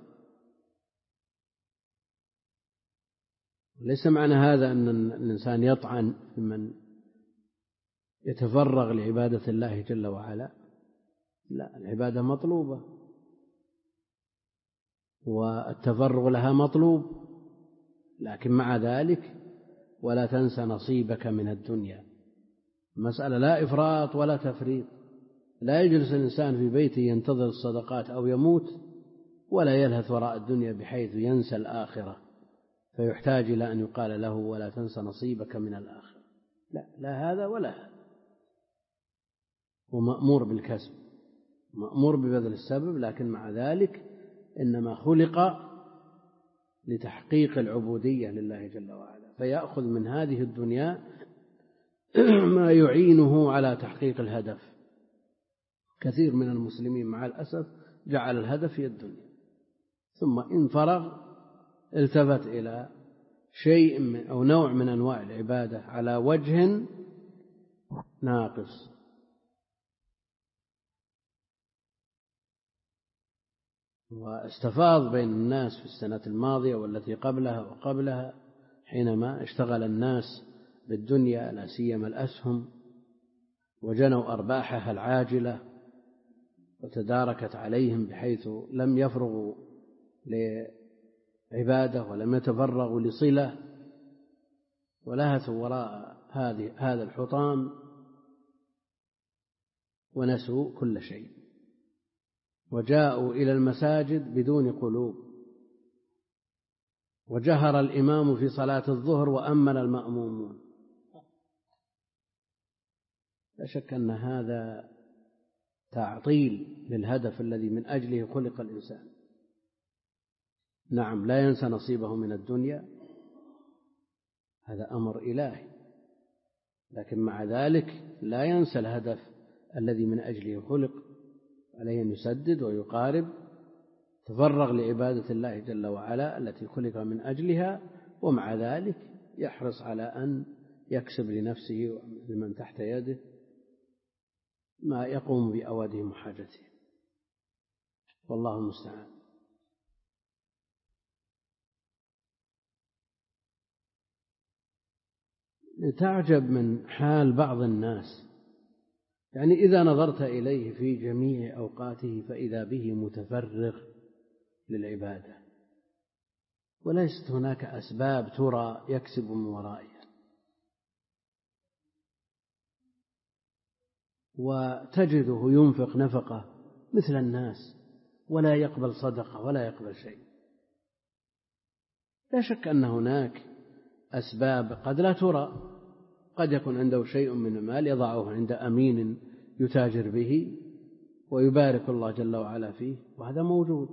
ليس معنى هذا أن الإنسان يطعن في من يتفرغ لعبادة الله جل وعلا، لا، العبادة مطلوبة والتفرغ لها مطلوب، لكن مع ذلك ولا تنس نصيبك من الدنيا. المسألة لا إفراط ولا تفريط، لا يجلس الإنسان في بيته ينتظر الصدقات أو يموت ولا يلهث وراء الدنيا بحيث ينسى الآخرة فيحتاج إلى أن يقال له ولا تنس نصيبك من الآخرة. لا، لا هذا ولا هذا. ومأمور بالكسب، مأمور ببذل السبب، لكن مع ذلك إنما خلق لتحقيق العبودية لله جل وعلا، فيأخذ من هذه الدنيا ما يعينه على تحقيق الهدف. كثير من المسلمين مع الأسف جعل الهدف هي الدنيا، ثم إن فرغ التفت إلى شيء من أو نوع من أنواع العبادة على وجه ناقص، واستفاض بين الناس في السنة الماضية والتي قبلها وقبلها حينما اشتغل الناس بالدنيا لا سيما الأسهم وجنوا أرباحها العاجلة وتداركت عليهم بحيث لم يفرغوا لعبادة ولم يتفرغوا لصلة ولهثوا وراء هذه هذا الحطام ونسوا كل شيء وجاءوا إلى المساجد بدون قلوب وجهر الإمام في صلاة الظهر وأمن المأمومون. لا شك أن هذا تعطيل للهدف الذي من أجله خلق الإنسان. نعم لا ينسى نصيبه من الدنيا، هذا أمر إلهي، لكن مع ذلك لا ينسى الهدف الذي من أجله خلق، عليه أن يسدد ويقارب، تفرغ لعبادة الله جل وعلا التي خلق من أجلها، ومع ذلك يحرص على أن يكسب لنفسه ومن تحت يده ما يقوم بأوادهم وحاجتهم، والله المستعان. تعجب من حال بعض الناس، يعني إذا نظرت إليه في جميع أوقاته فإذا به متفرغ للعبادة وليست هناك أسباب ترى يكسب من ورائها، وتجده ينفق نفقة مثل الناس ولا يقبل صدقة ولا يقبل شيء. لا شك أن هناك أسباب قد لا ترى، قد يكون عنده شيء من المال يضعه عند أمين يتاجر به ويبارك الله جل وعلا فيه، وهذا موجود.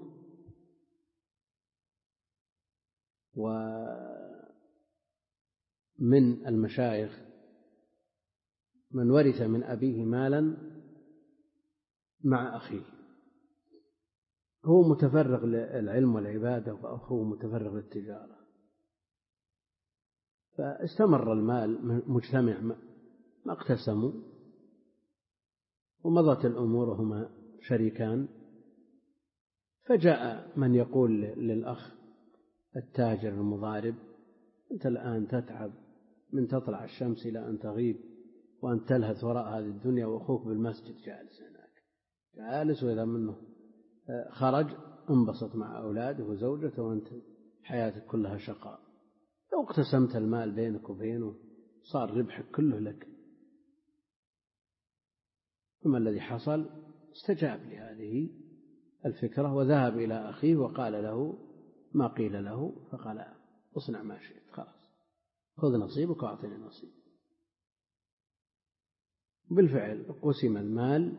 ومن المشايخ من ورث من أبيه مالا مع أخيه، هو متفرغ للعلم والعبادة وأخوه متفرغ للتجارة، فاستمر المال مجتمع ما اقتسموا ومضت الأمور وهما شريكان، فجاء من يقول للأخ التاجر المضارب: أنت الآن تتعب من تطلع الشمس إلى أن تغيب وأن تلهث وراء هذه الدنيا، وأخوك بالمسجد جالس هناك جالس، وإذا منه خرج انبسط مع أولاده وزوجته وأنت حياتك كلها شقاء. لو اقتسمت المال بينك وبينه صار ربحك كله لك. ثم الذي حصل استجاب لهذه الفكرة وذهب إلى أخيه وقال له ما قيل له، فقال: اصنع ما شئت، خلاص خذ نصيبك وأعطني نصيب. بالفعل قسم المال،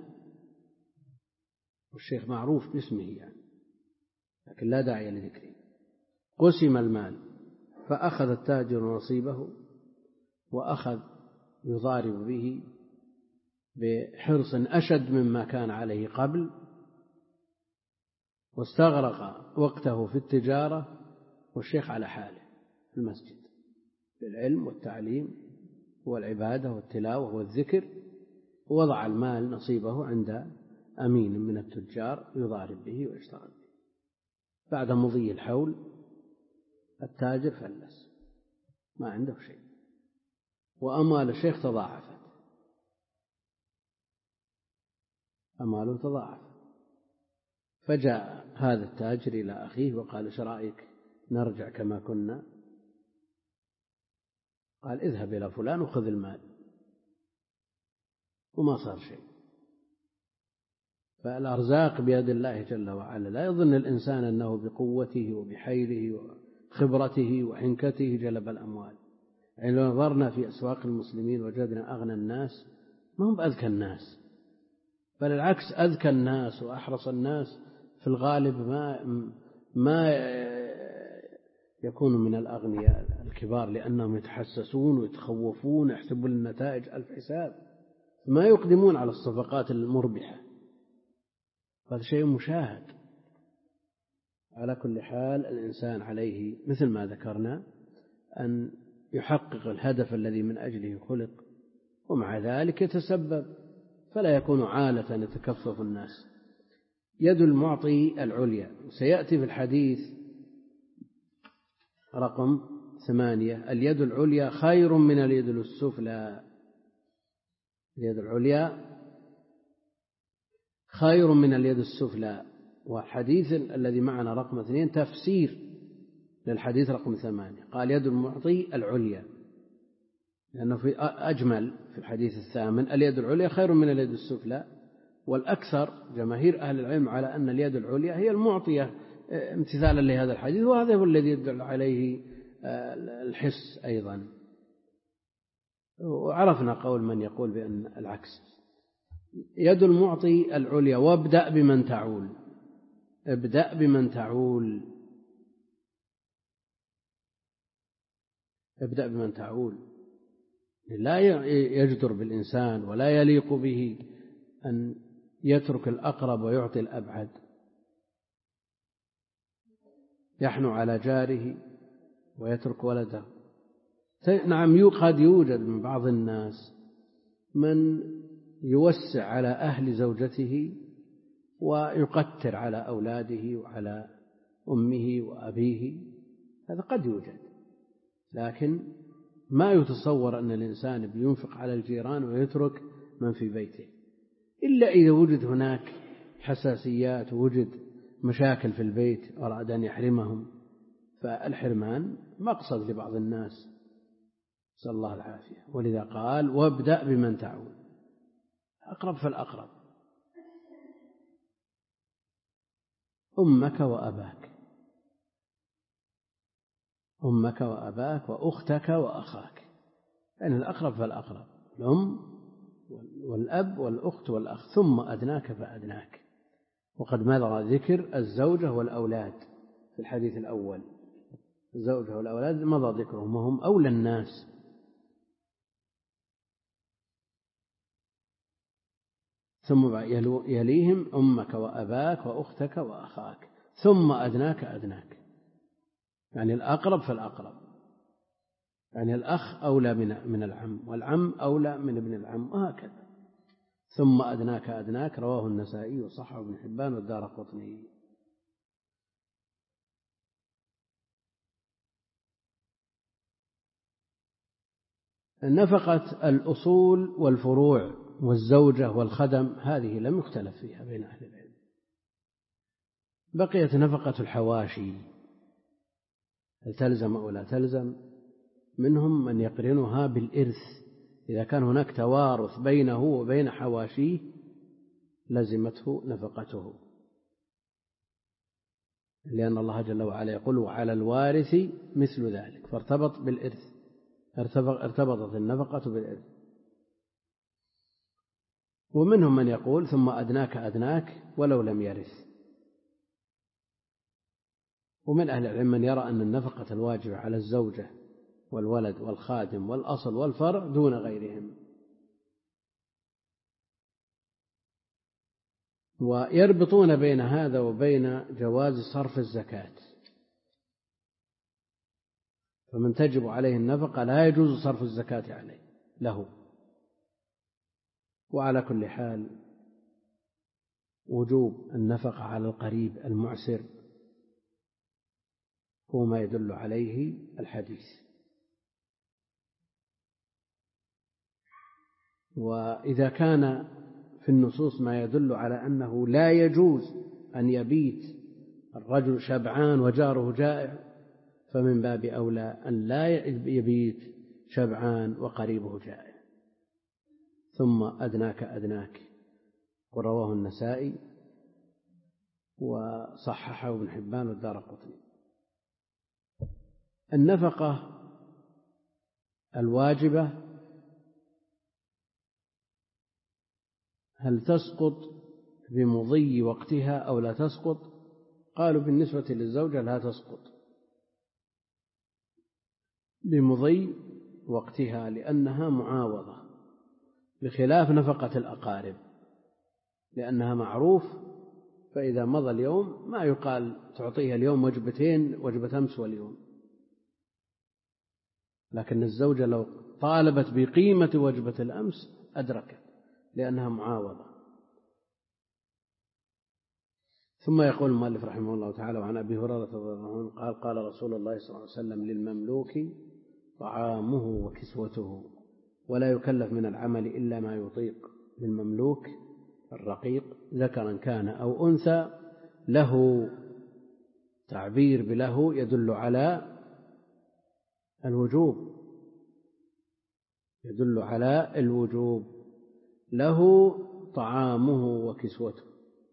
والشيخ معروف باسمه يعني لكن لا داعي لذكره. قسم المال فأخذ التاجر نصيبه وأخذ يضارب به بحرص أشد مما كان عليه قبل، واستغرق وقته في التجارة والشيخ على حاله في المسجد بالعلم والتعليم والعبادة والتلاوة والذكر، ووضع المال نصيبه عند أمين من التجار يضارب به ويشتغل به. بعد مضي الحول التاجر فلس، ما عنده شيء، وأموال الشيخ تضاعفت، أماله تضاعفت. فجاء هذا التاجر إلى أخيه وقال: ايش رأيك نرجع كما كنا؟ قال: اذهب إلى فلان وخذ المال، وما صار شيء. فالأرزاق بيد الله جل وعلا، لا يظن الإنسان أنه بقوته وبحيله وخبرته وحنكته جلب الأموال. يعني لو نظرنا في أسواق المسلمين وجدنا أغنى الناس ما هم بأذكى الناس، بل العكس، أذكى الناس وأحرص الناس في الغالب ما ما يكون من الأغنياء الكبار، لأنهم يتحسسون ويتخوفون ويحسبون النتائج ألف حساب، ما يقدمون على الصفقات المربحة. هذا شيء مشاهد. على كل حال الإنسان عليه مثل ما ذكرنا أن يحقق الهدف الذي من أجله خلق، ومع ذلك يتسبب، فلا يكون عالة يتكفف الناس. يد المعطي العليا. سيأتي في الحديث رقم ثمانية: اليد العليا خير من اليد السفلى. اليد العليا خير من اليد السفلى. والحديث الذي معنا رقم اثنين تفسير للحديث رقم ثمانية، قال يد المعطي العليا، لأنه في أجمل في الحديث الثامن اليد العليا خير من اليد السفلى. والأكثر جماهير أهل العلم على أن اليد العليا هي المعطية امتثالا لهذا الحديث، وهذا هو الذي يدل عليه الحس أيضا. وعرفنا قول من يقول بأن العكس. يد المعطي العليا. وابدأ بمن تعول. ابدأ بمن تعول. ابدأ بمن تعول. لا يجدر بالإنسان ولا يليق به أن يترك الأقرب ويعطي الأبعد. يحنو على جاره ويترك ولده. نعم، قد يوجد من بعض الناس من يوسع على أهل زوجته ويقتر على أولاده وعلى أمه وأبيه، هذا قد يوجد، لكن ما يتصور أن الإنسان بينفق على الجيران ويترك من في بيته، إلا إذا وجد هناك حساسيات ووجد مشاكل في البيت أراد أن يحرمهم، فالحرمان مقصد لبعض الناس، نسأل الله العافية. ولذا قال وابدأ بمن تعول. أقرب فالأقرب. أمك وأباك. أمك وأباك وأختك وأخاك، يعني الأقرب فالأقرب، الأم والأب والأخت والأخ، ثم أدناك فأدناك. وقد مضى ذكر الزوجة والأولاد في الحديث الأول. الزوجة والأولاد مضى ذكرهم وهم أولى الناس. ثم يليهم أمك وأباك وأختك وأخاك، ثم أدناك أدناك، يعني الأقرب فالأقرب، يعني الأخ أولى من العم، والعم أولى من ابن العم، وهكذا. ثم أدناك أدناك. رواه النسائي وصححه ابن حبان والدارقطني. نفقة الأصول والفروع والزوجة والخدم هذه لم يختلف فيها بين أهل العلم. بقيت نفقة الحواشي، هل تلزم أو لا تلزم؟ منهم من يقرنها بالإرث، إذا كان هناك توارث بينه وبين حواشيه لزمته نفقته، لأن الله جل وعلا يقول وعلى الوارث مثل ذلك، فارتبط بالإرث، ارتبطت النفقة بالإرث. ومنهم من يقول ثم أدناك أدناك ولو لم يرث. ومن أهل العلم من يرى أن النفقة الواجبة على الزوجة والولد والخادم والأصل والفرع دون غيرهم. ويربطون بين هذا وبين جواز صرف الزكاة، فمن تجب عليه النفقة لا يجوز صرف الزكاة عليه له. وعلى كل حال وجوب النفقة على القريب المعسر هو ما يدل عليه الحديث. وإذا كان في النصوص ما يدل على أنه لا يجوز أن يبيت الرجل شبعان وجاره جائع، فمن باب أولى أن لا يبيت شبعان وقريبه جائع. ثم أدناك أدناك، ورواه النسائي وصححه ابن حبان والدارقطني. النفقة الواجبة هل تسقط بمضي وقتها أو لا تسقط؟ قالوا بالنسبة للزوجة لا تسقط بمضي وقتها لأنها معاوضة، بخلاف نفقة الأقارب لأنها معروف، فإذا مضى اليوم ما يقال تعطيها اليوم وجبتين، وجبة أمس واليوم. لكن الزوجة لو طالبت بقيمة وجبة الأمس أدركت لأنها معاوضة. ثم يقول المؤلف رحمه الله تعالى: وعن أبي هريرة رضي الله عنه قال: قال رسول الله صلى الله عليه وسلم للمملوك طعامه وكسوته ولا يكلف من العمل إلا ما يطيق. للمملوك الرقيق ذكرا كان أو أنثى. له تعبير بله يدل على الوجوب، يدل على الوجوب. له طعامه وكسوته،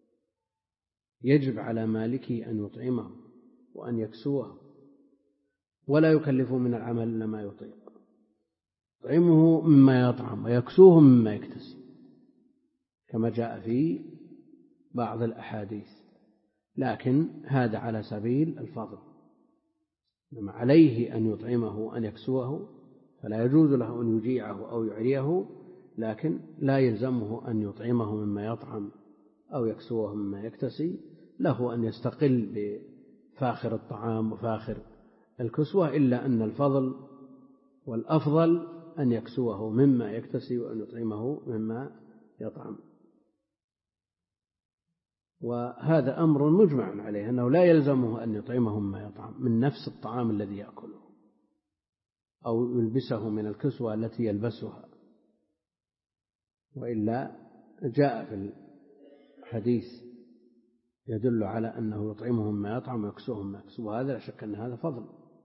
يجب على مالكه أن يطعمه وأن يكسوه، ولا يكلف من العمل إلا ما يطيق. يطعمه مما يطعم ويكسوه مما يكتسب، كما جاء في بعض الأحاديث، لكن هذا على سبيل الفضل. لما عليه أن يطعمه وأن يكسوه فلا يجوز له أن يجيعه أو يعريه، لكن لا يلزمه أن يطعمه مما يطعم أو يكسوه مما يكتسي. له أن يستقل بفاخر الطعام وفاخر الكسوة، إلا أن الفضل والأفضل أن يكسوه مما يكتسي وأن يطعمه مما يطعم. وهذا أمر مجمع عليه، أنه لا يلزمه أن يطعمه مما يطعم من نفس الطعام الذي يأكله، أو يلبسه من الكسوة التي يلبسها، وإلا جاء في الحديث يدل على أنه يطعمهم ما يطعم ويكسوهم ما يكسو، وهذا لا شك أن هذا فضل.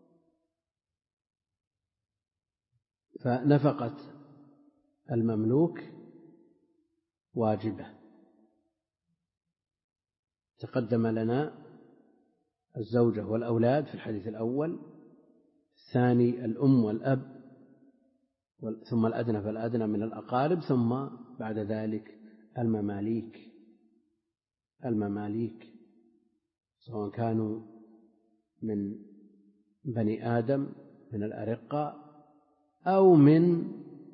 فنفقة المملوك واجبة. تقدم لنا الزوجة والأولاد في الحديث الأول، الثاني الأم والأب، ثم الأدنى فالأدنى من الأقارب، ثم بعد ذلك المماليك المماليك سواء كانوا من بني آدم من الأرقة أو من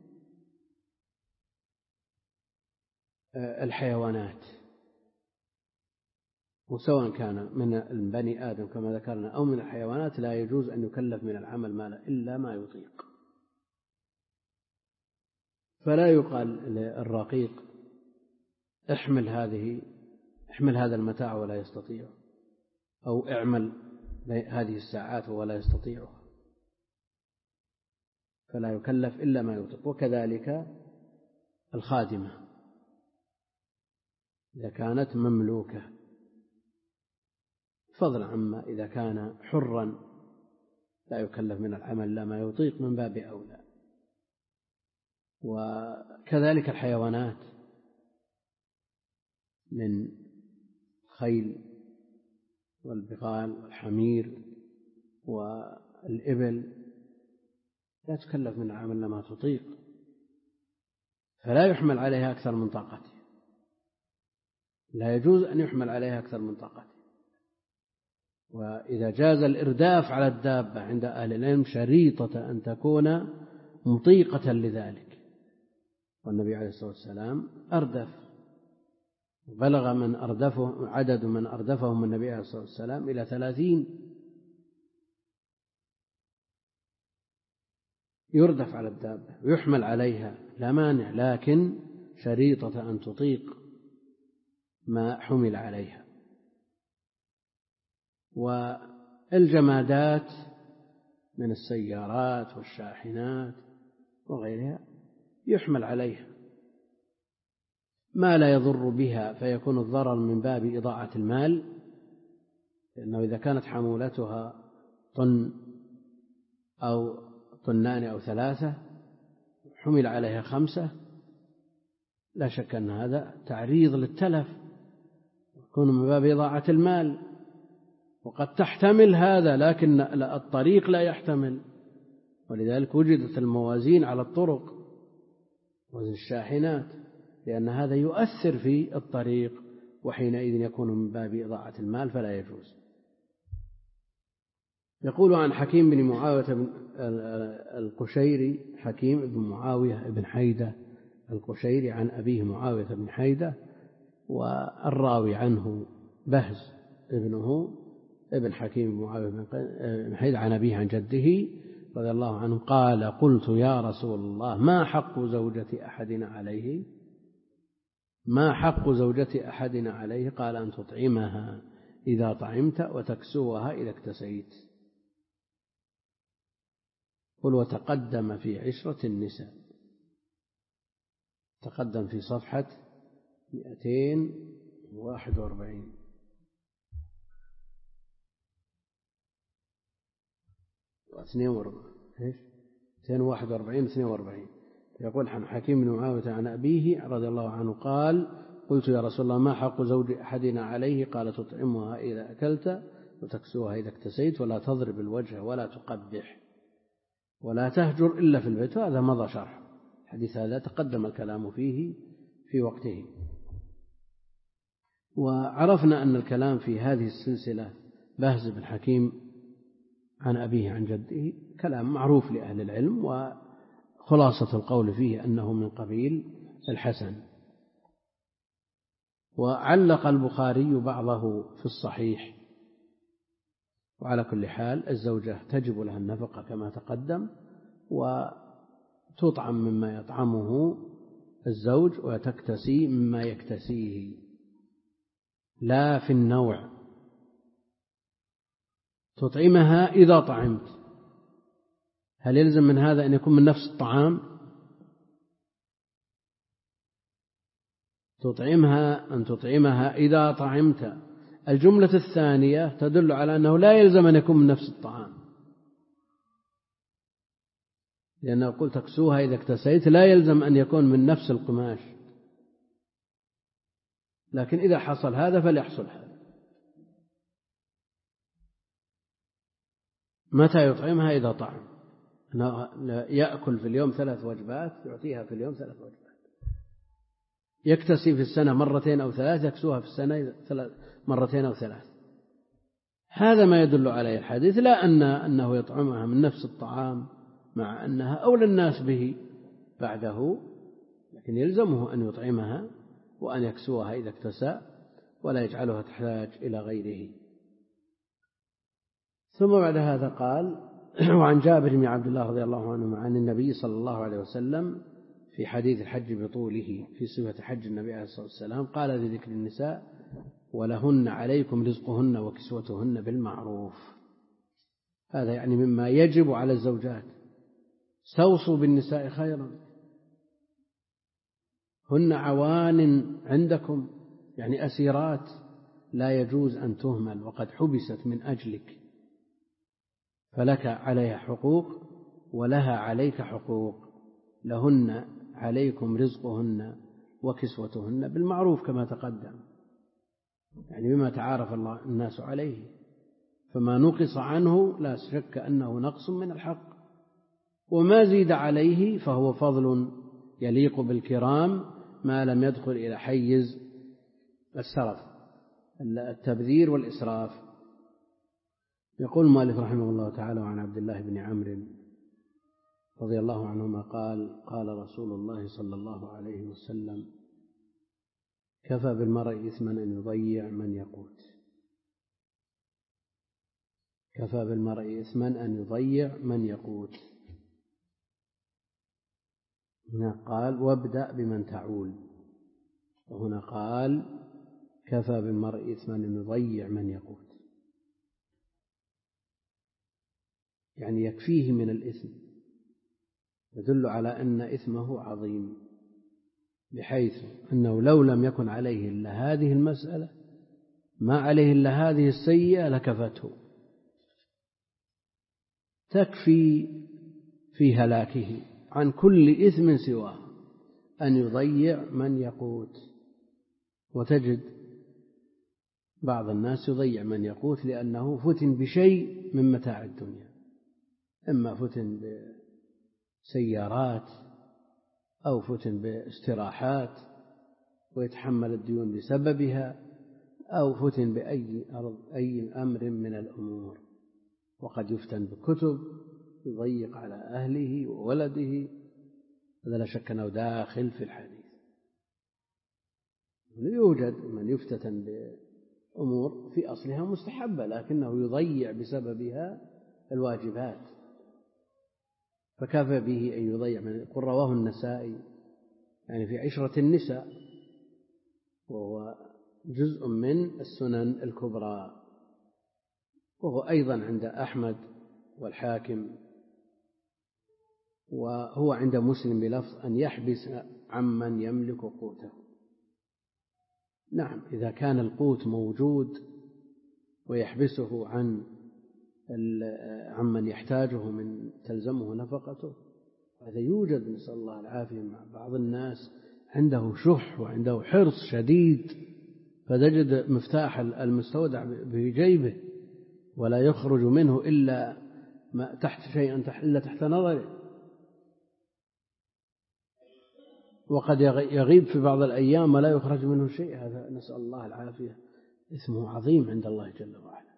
الحيوانات. وسواء كان من بني آدم كما ذكرنا أو من الحيوانات لا يجوز أن يكلف من العمل مالا إلا ما يطيق. فلا يقال للرقيق احمل هذه احمل هذا المتاع ولا يستطيع، أو اعمل هذه الساعات ولا يستطيعها، فلا يكلف إلا ما يطيق. وكذلك الخادمة إذا كانت مملوكة، فضلا عما إذا كان حرا لا يكلف من العمل إلا ما يطيق من باب أولى. وكذلك الحيوانات من الخيل والبغال والحمير والإبل لا تكلف من العمل إلا ما تطيق، فلا يحمل عليها أكثر من طاقته، لا يجوز أن يحمل عليها أكثر من طاقته. وإذا جاز الإرداف على الدابة عند أهل العلم شريطة أن تكون مطيقة لذلك، والنبي عليه الصلاة والسلام أردف، بلغ من أردفه عدد من أردفهم النبي عليه الصلاة والسلام إلى ثلاثين يردف على الدابة ويحمل عليها لا مانع، لكن شريطة أن تطيق ما حمل عليها. والجمادات من السيارات والشاحنات وغيرها يحمل عليها ما لا يضر بها، فيكون الضرر من باب إضاعة المال، لأنه إذا كانت حمولتها طن أو طنان أو ثلاثة حمل عليها خمسة، لا شك أن هذا تعريض للتلف، يكون من باب إضاعة المال. وقد تحتمل هذا لكن الطريق لا يحتمل، ولذلك وجدت الموازين على الطرق، وزن الشاحنات، لأن هذا يؤثر في الطريق، وحينئذ يكون من باب إضاعة المال فلا يجوز. يقول عن حكيم بن معاوية القشيري، حكيم بن معاوية بن حيدة القشيري عن أبيه معاوية بن حيدة، والراوي عنه بهز ابنه ابن حكيم بن معاوية بن حيدة عن أبيه عن جده رضي الله عنه قال: قلت يا رسول الله ما حق زوجة أحدنا عليه؟ ما حق زوجة أحدنا عليه؟ قال أن تطعمها إذا طعمت وتكسوها إذا اكتسيت. قل وتقدم في عشرة النساء، تقدم في صفحة مئتين وواحد وأربعين. واثنين وأربعين إيش؟ مئتين وواحد وأربعين اثنين وأربعين. يقول عن حكيم بن معاوية عن أبيه رضي الله عنه قال: قلت يا رسول الله ما حق زوج أحدنا عليه؟ قال تطعمها إذا أكلت وتكسوها إذا اكتسيت ولا تضرب الوجه ولا تقبح ولا تهجر إلا في البيت. هذا مضى شرح الحديث، هذا تقدم الكلام فيه في وقته. وعرفنا أن الكلام في هذه السلسلة بهز بن حكيم عن أبيه عن جده كلام معروف لأهل العلم، وخلاصة القول فيه أنه من قبيل الحسن. وعلق البخاري بعضه في الصحيح. وعلى كل حال الزوجة تجب لها النفقة كما تقدم، وتطعم مما يطعمه الزوج وتكتسي مما يكتسيه، لا في النوع. تطعمها إذا طعمت، هل يلزم من هذا أن يكون من نفس الطعام؟ تطعمها أن تطعمها إذا طعمت. الجملة الثانية تدل على أنه لا يلزم أن يكون من نفس الطعام، لأنه قلت تكسوها إذا اكتسيت، لا يلزم أن يكون من نفس القماش، لكن إذا حصل هذا فليحصل هذا. متى يطعمها؟ إذا طعم. يأكل في اليوم ثلاث وجبات، يعطيها في اليوم ثلاث وجبات. يكتسي في السنة مرتين أو ثلاث، يكسوها في السنة مرتين أو ثلاث. هذا ما يدل عليه الحديث، لا أن أنه يطعمها من نفس الطعام مع أنها أولى الناس به بعده، لكن يلزمه أن يطعمها وأن يكسوها إذا اكتسى، ولا يجعلها تحتاج إلى غيره. ثم بعد هذا قال: وعن جابر بن عبد الله رضي الله عنه عن النبي صلى الله عليه وسلم في حديث الحج بطوله في صفة حج النبي عليه الصلاة والسلام قال في ذكر النساء: ولهن عليكم رزقهن وكسوتهن بالمعروف. هذا يعني مما يجب على الزوجات. استوصوا بالنساء خيرا، هن عوان عندكم، يعني أسيرات لا يجوز أن تهمل وقد حبست من أجلك، فلك عليها حقوق ولها عليك حقوق. لهن عليكم رزقهن وكسوتهن بالمعروف كما تقدم، يعني بما تعارف الله الناس عليه، فما نقص عنه لا شك أنه نقص من الحق، وما زيد عليه فهو فضل يليق بالكرام ما لم يدخل إلى حيز السرف التبذير والإسراف. يقول المؤلف رحمه الله تعالى: وعن عبد الله بن عمرو رضي الله عنهما قال: قال رسول الله صلى الله عليه وسلم: كفى بالمرء إثما أن يضيع من يقوت. كفى بالمرء إثما أن يضيع من يقوت. هنا قال: وابدأ بمن تعول، وهنا قال: كفى بالمرء إثما أن يضيع من يقوت، يعني يكفيه من الإثم، يدل على أن إثمه عظيم، بحيث أنه لو لم يكن عليه إلا هذه المسألة ما عليه إلا هذه السيئة لكفته، تكفي في هلاكه عن كل إثم سواه أن يضيع من يقوت. وتجد بعض الناس يضيع من يقوت لأنه فتن بشيء من متاع الدنيا، إما فتن بسيارات أو فتن باستراحات ويتحمل الديون بسببها، أو فتن بأي أرض أي أمر من الأمور، وقد يفتن بكتب يضيق على أهله وولده. هذا لا شك أنه داخل في الحديث. يوجد من يفتتن بأمور في أصلها مستحبة لكنه يضيع بسببها الواجبات، فكفى به أن يضيع من. قل رواه النسائي يعني في عشرة النساء، وهو جزء من السنن الكبرى، وهو أيضا عند أحمد والحاكم، وهو عند مسلم بلفظ أن يحبس عمن يملك قوته. نعم، إذا كان القوت موجود ويحبسه عن عمن يحتاجه من تلزمه نفقته، هذا يوجد، نسأل الله العافية. مع بعض الناس عنده شح وعنده حرص شديد، فتجد مفتاح المستودع في جيبه ولا يخرج منه إلا ما تحت شيئا إلا تحت نظره، وقد يغيب في بعض الأيام ولا يخرج منه شيء. هذا نسأل الله العافية اسمه عظيم عند الله جل وعلا.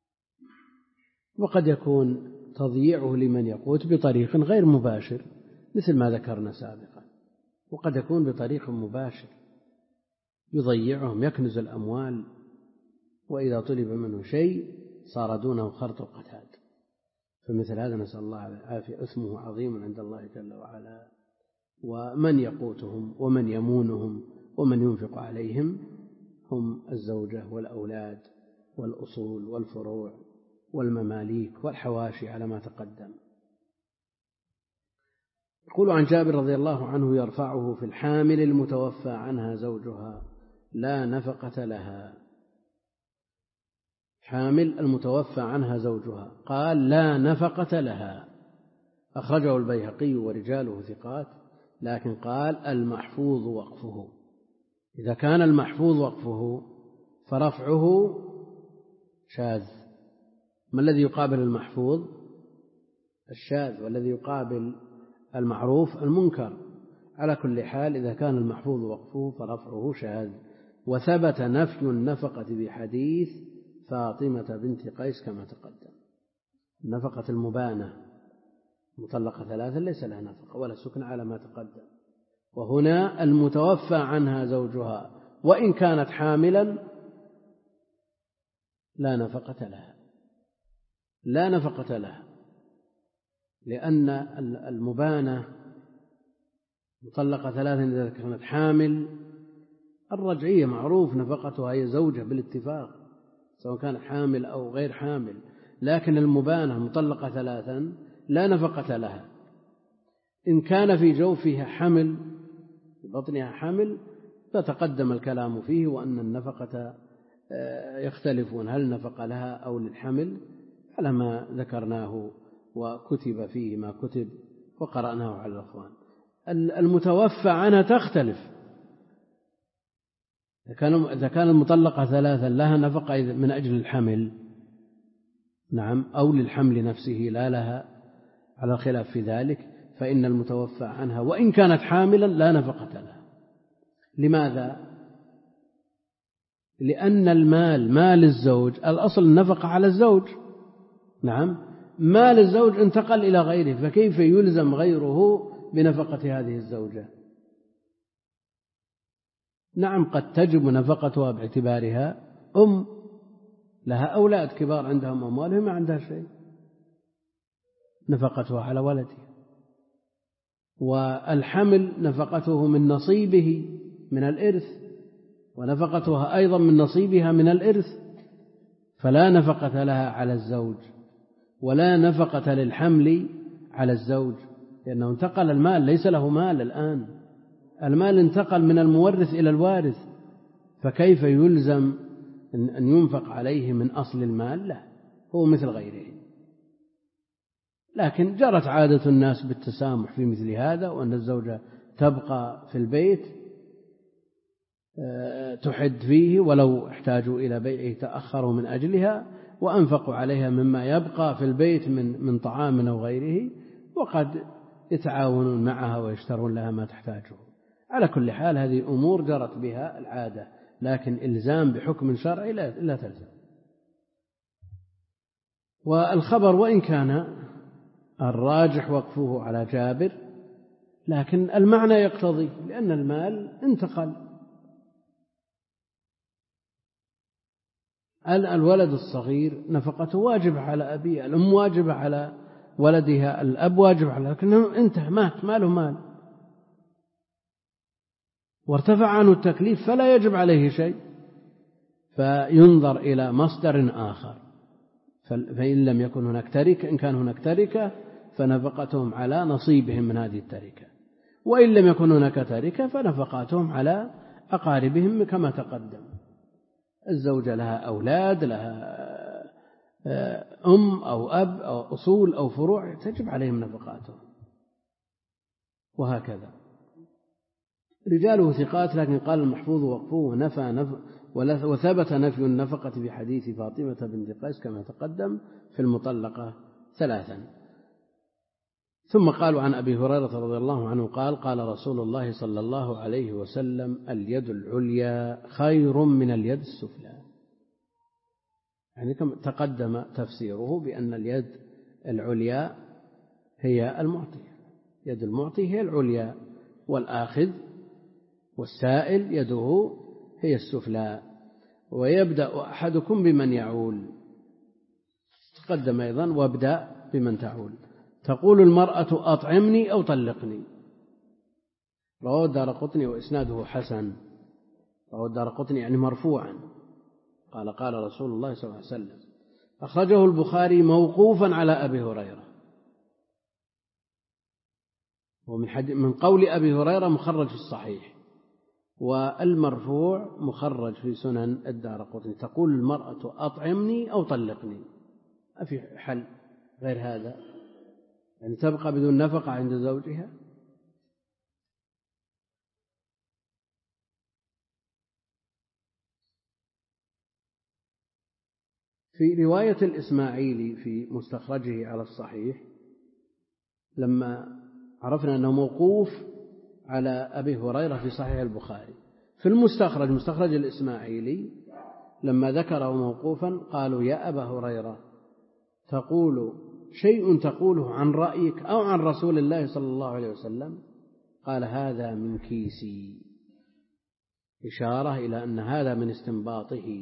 وقد يكون تضييعه لمن يقوت بطريق غير مباشر مثل ما ذكرنا سابقا، وقد يكون بطريق مباشر يضيعهم، يكنز الأموال، وإذا طلب منه شيء صار دونه خرط القتاد. فمثل هذا نسأل الله العافية اسمه عظيم عند الله جل وعلا. ومن يقوتهم ومن يمونهم ومن ينفق عليهم هم الزوجة والأولاد والأصول والفروع والمماليك والحواشي على ما تقدم. يقول عن جابر رضي الله عنه يرفعه في الحامل المتوفى عنها زوجها لا نفقة لها. حامل المتوفى عنها زوجها قال لا نفقة لها، أخرجه البيهقي ورجاله ثقات، لكن قال المحفوظ وقفه. إذا كان المحفوظ وقفه فرفعه شاذ. ما الذي يقابل المحفوظ؟ الشاذ، والذي يقابل المعروف المنكر. على كل حال إذا كان المحفوظ وقفه فرفعه شاذ. وثبت نفي النفقة بحديث فاطمة بنت قيس كما تقدم. النفقة المبانة مطلقة ثلاثا ليس لها نفقة ولا سكن على ما تقدم. وهنا المتوفى عنها زوجها وإن كانت حاملا لا نفقة لها، لا نفقة لها، لأن المبانة مطلقة ثلاثا إذا كانت حامل الرجعية معروف نفقتها هي زوجة بالاتفاق سواء كان حامل أو غير حامل، لكن المبانة مطلقة ثلاثا لا نفقة لها. إن كان في جوفها حمل، في بطنها حمل، فتقدم الكلام فيه وأن النفقة يختلفون هل نفق لها أو للحمل على ما ذكرناه وكتب فيه ما كتب وقرأناه على الأخوان. المتوفى عنها تختلف. إذا كان المطلقة ثلاثا لها نفقة من أجل الحمل، نعم، أو للحمل نفسه لا لها، على الخلاف في ذلك، فإن المتوفى عنها وإن كانت حاملا لا نفقة لها. لماذا؟ لأن المال مال الزوج، الأصل النفقة على الزوج، نعم، مال الزوج انتقل إلى غيره، فكيف يلزم غيره بنفقة هذه الزوجة؟ نعم، قد تجب نفقتها باعتبارها أم لها أولاد كبار عندهم أموالهم ما عندها شيء، نفقتها على ولدها. والحمل نفقته من نصيبه من الإرث، ونفقتها أيضا من نصيبها من الإرث، فلا نفقة لها على الزوج ولا نفقة للحمل على الزوج، لأنه انتقل المال، ليس له مال الآن، المال انتقل من المورث إلى الوارث، فكيف يلزم أن ينفق عليه من أصل المال؟ لا، هو مثل غيره. لكن جرت عادة الناس بالتسامح في مثل هذا، وأن الزوجة تبقى في البيت تحد فيه، ولو احتاجوا إلى بيعه تأخروا من أجلها وأنفقوا عليها مما يبقى في البيت من من طعام أو غيره، وقد يتعاونون معها ويشترون لها ما تحتاجه. على كل حال هذه أمور جرت بها العادة، لكن إلزام بحكم شرعي لا تلزم. والخبر وإن كان الراجح وقفه على جابر، لكن المعنى يقتضي، لأن المال انتقل. الولد الصغير نفقته واجبة على أبيه، الأم واجبة على ولدها، الأب واجب على، لكنه انتهى مات، ماله مال. وارتفع عنه التكليف فلا يجب عليه شيء، فينظر إلى مصدر آخر. فإن لم يكن هناك تركة، إن كان هناك تركة فنفقتهم على نصيبهم من هذه التركة، وإن لم يكن هناك تركة فنفقاتهم على أقاربهم كما تقدم. الزوجة لها أولاد، لها أم أو أب أو أصول أو فروع تجب عليهم نفقاتهم، وهكذا. رجاله ثقات، لكن قال المحفوظ وقفوه ونفى نف... وثبت نفي النفقة في حديث فاطمة بنت قيس كما تقدم في المطلقة ثلاثا. ثم قالوا عن أبي هريرة رضي الله عنه قال قال رسول الله صلى الله عليه وسلم: اليد العليا خير من اليد السفلى. يعني كما تقدم تفسيره بأن اليد العليا هي المعطي، يد المعطي هي العليا، والآخذ والسائل يده هي السفلى. ويبدأ أحدكم بمن يعول، تقدم أيضا وابدأ بمن تعول. تقول المرأة: أطعمني أو طلقني. رواه الدارقطني وإسناده حسن. رواه الدارقطني يعني مرفوعا، قال قال رسول الله صلى الله عليه وسلم. أخرجه البخاري موقوفا على أبي هريرة، ومن من قول أبي هريرة مخرج في الصحيح، والمرفوع مخرج في سنن الدارقطني. تقول المرأة: أطعمني أو طلقني. ما في حل غير هذا، يعني تبقى بدون نفقة عند زوجها. في رواية الإسماعيلي في مستخرجه على الصحيح، لما عرفنا أنه موقوف على أبي هريرة في صحيح البخاري، في المستخرج مستخرج الإسماعيلي لما ذكره موقوفا قالوا: يا أبا هريرة، تقول شيء تقوله عن رأيك أو عن رسول الله صلى الله عليه وسلم؟ قال: هذا من كيسي، إشارة إلى أن هذا من استنباطه،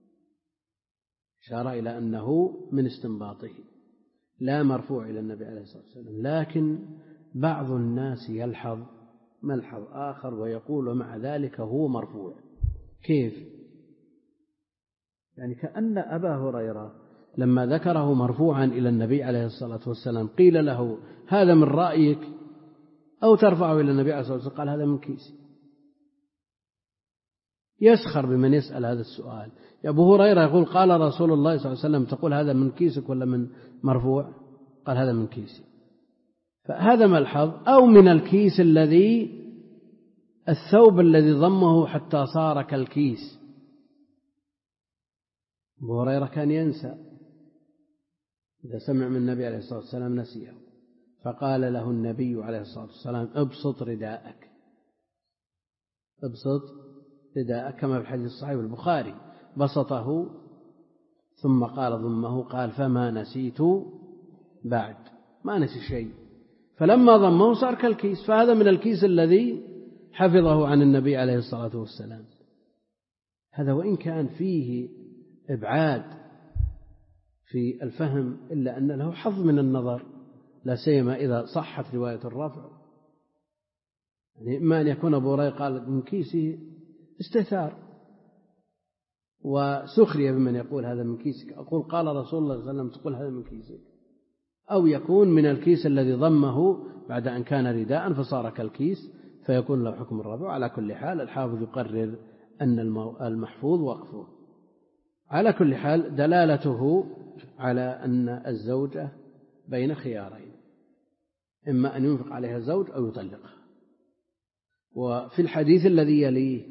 إشارة إلى أنه من استنباطه، لا مرفوع إلى النبي عليه الصلاة والسلام. لكن بعض الناس يلحظ ملحظ آخر ويقول مع ذلك هو مرفوع. كيف؟ يعني كأن أبا هريرة لما ذكره مرفوعا إلى النبي عليه الصلاة والسلام قيل له: هذا من رأيك أو ترفعه إلى النبي عليه الصلاة والسلام؟ قال: هذا من كيسي. يسخر بمن يسأل هذا السؤال. يا أبو هريرة يقول: قال رسول الله صلى الله عليه وسلم، تقول هذا من كيسك ولا من مرفوع؟ قال: هذا من كيسي. فهذا ملحظ. أو من الكيس الذي الثوب الذي ضمه حتى صار كالكيس. أبو هريرة كان ينسى، إذا سمع من النبي عليه الصلاة والسلام نسيه، فقال له النبي عليه الصلاة والسلام: ابسط رداءك، ابسط رداءك، كما في الحديث الصحيح البخاري. بسطه ثم قال ضمه، قال: فما نسيت بعد، ما نسي شيء. فلما ضمه صار كالكيس. فهذا من الكيس الذي حفظه عن النبي عليه الصلاة والسلام. هذا وإن كان فيه إبعاد في الفهم، إلا أن له حظ من النظر، لا سيما إذا صحت رواية الرفع. يعني إما أن يكون أبو هريرة قال من كيسه استثار وسخرية بمن يقول هذا من كيسك، أقول قال رسول الله صلى الله عليه وسلم تقول هذا من كيسك، أو يكون من الكيس الذي ضمه بعد أن كان رداء فصار كالكيس فيكون له حكم الرفع. على كل حال الحافظ يقرر أن المحفوظ وقفه. على كل حال دلالته على أن الزوجة بين خيارين، إما أن ينفق عليها الزوج أو يطلقها. وفي الحديث الذي يليه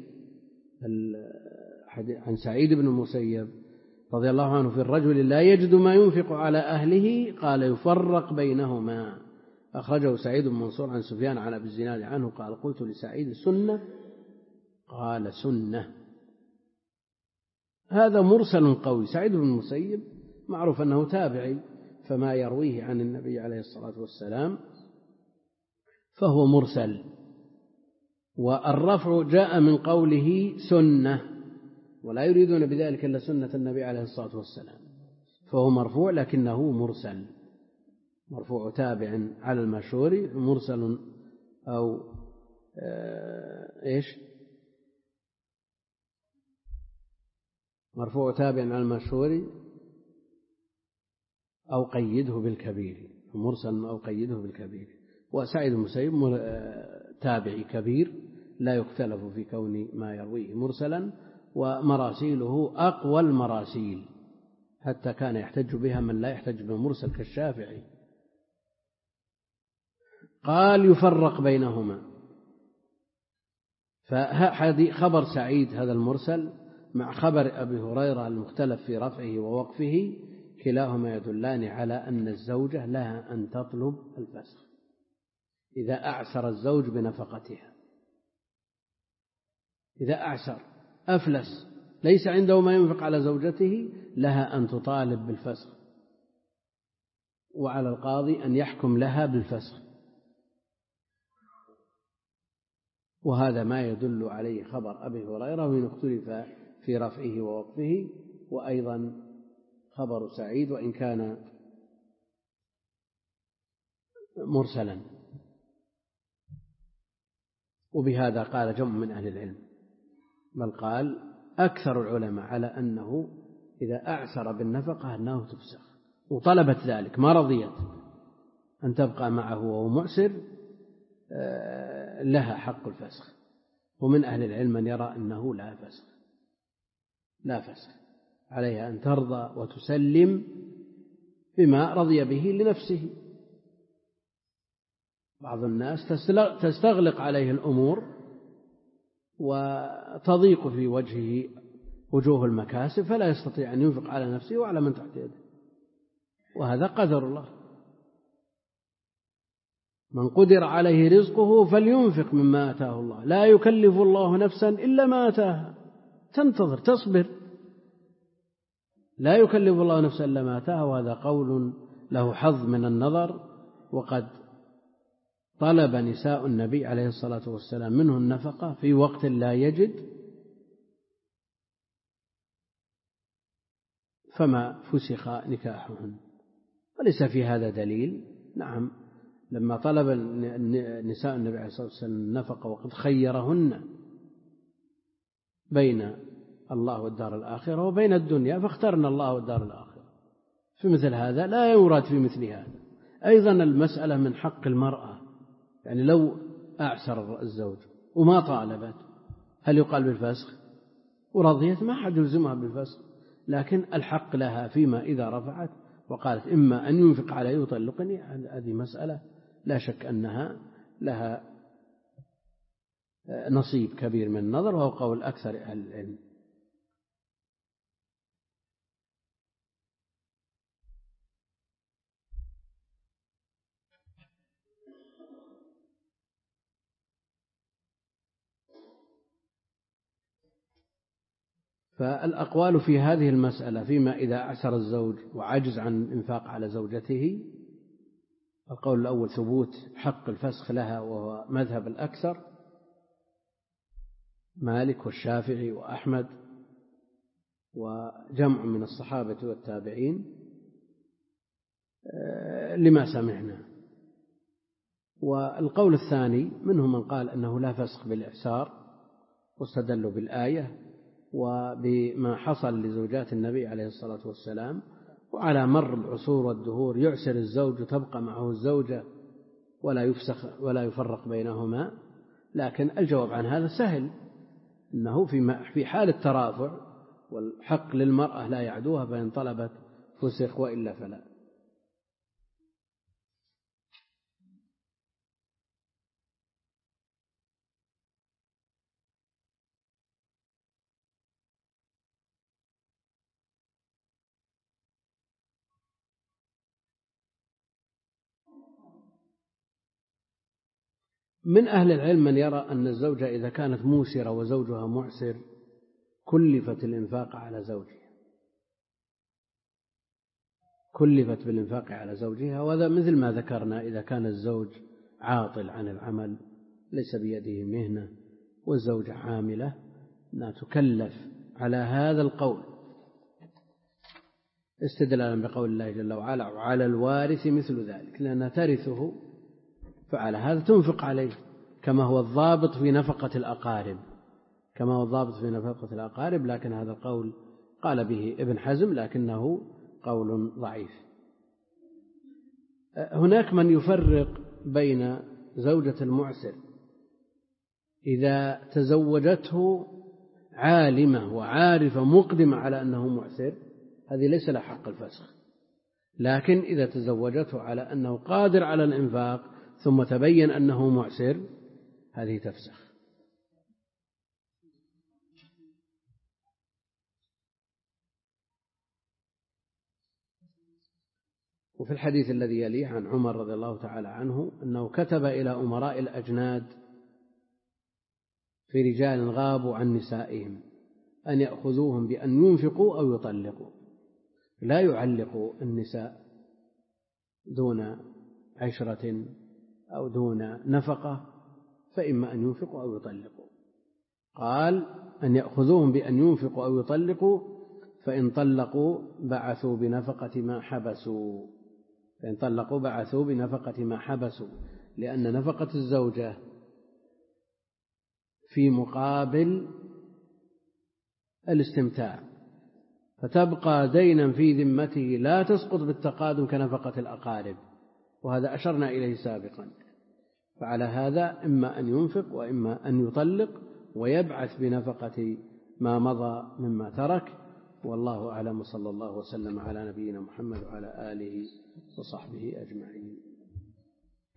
عن سعيد بن المسيب رضي الله عنه في الرجل لا يجد ما ينفق على أهله قال: يفرق بينهما. أخرجه سعيد بن منصور عن سفيان عن أبي الزناد عنه قال: قلت لسعيد: سنة؟ قال: سنة. هذا مرسل قوي. سعيد بن المسيب معروف أنه تابعي، فما يرويه عن النبي عليه الصلاة والسلام فهو مرسل، والرفع جاء من قوله سنة، ولا يريدون بذلك إلا سنة النبي عليه الصلاة والسلام، فهو مرفوع لكنه مرسل، مرفوع تابع على المشهور، مرسل أو إيش مرفوع تابع على المشهور أو قيده بالكبير، مرسل أو قيده بالكبير. وسعيد المسيب تابعي كبير لا يختلف في كون ما يرويه مرسلا، ومراسيله أقوى المراسيل، حتى كان يحتج بها من لا يحتج بالمرسل كالشافعي. قال يفرق بينهما، فخبر سعيد هذا المرسل مع خبر أبي هريرة المختلف في رفعه ووقفه كلاهما يدلان على أن الزوجة لها أن تطلب الفسخ إذا أعسر الزوج بنفقتها. إذا أعسر أفلس ليس عنده ما ينفق على زوجته لها أن تطالب بالفسخ، وعلى القاضي أن يحكم لها بالفسخ. وهذا ما يدل عليه خبر أبي هريرة، وإن اختلف في رفعه ووقفه، وأيضا خبر سعيد وإن كان مرسلا. وبهذا قال جمع من أهل العلم، بل قال أكثر العلماء على أنه إذا أعسر بالنفقة أنه تفسخ، وطلبت ذلك ما رضيت أن تبقى معه وهو معسر لها حق الفسخ. ومن أهل العلم من يرى أنه لا فسخ، لا فسخ عليها أن ترضى وتسلم بما رضي به لنفسه. بعض الناس تستغلق عليه الأمور وتضيق في وجهه وجوه المكاسب، فلا يستطيع أن ينفق على نفسه وعلى من تحت يده، وهذا قدر الله. من قدر عليه رزقه فلينفق مما آتاه الله، لا يكلف الله نفسا إلا ما آتاها، تنتظر تصبر، لا يكلف الله نفسا إلا ما آتاها. وهذا قول له حظ من النظر، وقد طلب نساء النبي عليه الصلاة والسلام منه النفقة في وقت لا يجد، فما فسخ نكاحهن، وليس في هذا دليل. نعم، لما طلب نساء النبي عليه الصلاة والسلام النفقة وقد خيرهن بين الله والدار الآخرة وبين الدنيا، فاخترنا الله والدار الآخرة، في مثل هذا لا يورد في مثل هذا. أيضا المسألة من حق المرأة، يعني لو أعسر الزوج وما طالبت هل يقال بالفسخ؟ ورضيت ما حد يلزمها بالفسخ، لكن الحق لها فيما إذا رفعت وقالت إما أن ينفق علي ويطلقني، هذه مسألة لا شك أنها لها نصيب كبير من النظر، وهو قول أكثر أهل العلم. فالأقوال في هذه المسألة فيما إذا أعسر الزوج وعجز عن الإنفاق على زوجته، القول الأول ثبوت حق الفسخ لها، وهو مذهب الأكثر مالك والشافعي وأحمد وجمع من الصحابة والتابعين لما سمعنا. والقول الثاني منهم من قال أنه لا فسخ بالإعسار، واستدلوا بالآية وبما حصل لزوجات النبي عليه الصلاة والسلام، وعلى مر العصور والدهور يعسر الزوج وتبقى معه الزوجة ولا يفسخ ولا يفرق بينهما. لكن الجواب عن هذا سهل، أنه في حال الترافع والحق للمرأة لا يعدوها، فإن طلبت فسخ وإلا فلا. من أهل العلم من يرى أن الزوجة إذا كانت موسرة وزوجها معسر كلفت الإنفاق على زوجها، كلفت بالإنفاق على زوجها. وهذا مثل ما ذكرنا، إذا كان الزوج عاطل عن العمل ليس بيده مهنة والزوجة عاملة لا تكلف على هذا القول، استدلالا بقول الله جل وعلا وعلى الوارث مثل ذلك، لأنها ترثه، فعلى هذا تنفق عليه، كما هو الضابط في نفقة الأقارب، كما هو الضابط في نفقة الأقارب. لكن هذا القول قال به ابن حزم لكنه قول ضعيف. هناك من يفرق بين زوجة المعسر إذا تزوجته عالمة وعارفة مقدمة على أنه معسر، هذه ليس لها حق الفسخ، لكن إذا تزوجته على أنه قادر على الإنفاق ثم تبين أنه معسر هذه تفسخ. وفي الحديث الذي يليه عن عمر رضي الله تعالى عنه أنه كتب إلى أمراء الأجناد في رجال غابوا عن نسائهم أن يأخذوهم بأن ينفقوا أو يطلقوا، لا يعلقوا النساء دون عشرة أو دون نفقة، فإما أن ينفقوا أو يطلقوا. قال أن يأخذوهم بأن ينفقوا أو يطلقوا، فإن طلقوا بعثوا بنفقة ما حبسوا فإن طلقوا بعثوا بنفقة ما حبسوا لأن نفقة الزوجة في مقابل الاستمتاع، فتبقى دينا في ذمته لا تسقط بالتقادم كنفقة الأقارب، وهذا أشرنا إليه سابقا. فعلى هذا إما أن ينفق وإما أن يطلق ويبعث بنفقة ما مضى مما ترك. والله أعلم، صلى الله وسلم على نبينا محمد وعلى آله وصحبه أجمعين.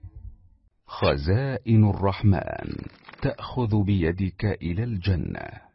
خزائن الرحمن تأخذ بيدك إلى الجنة.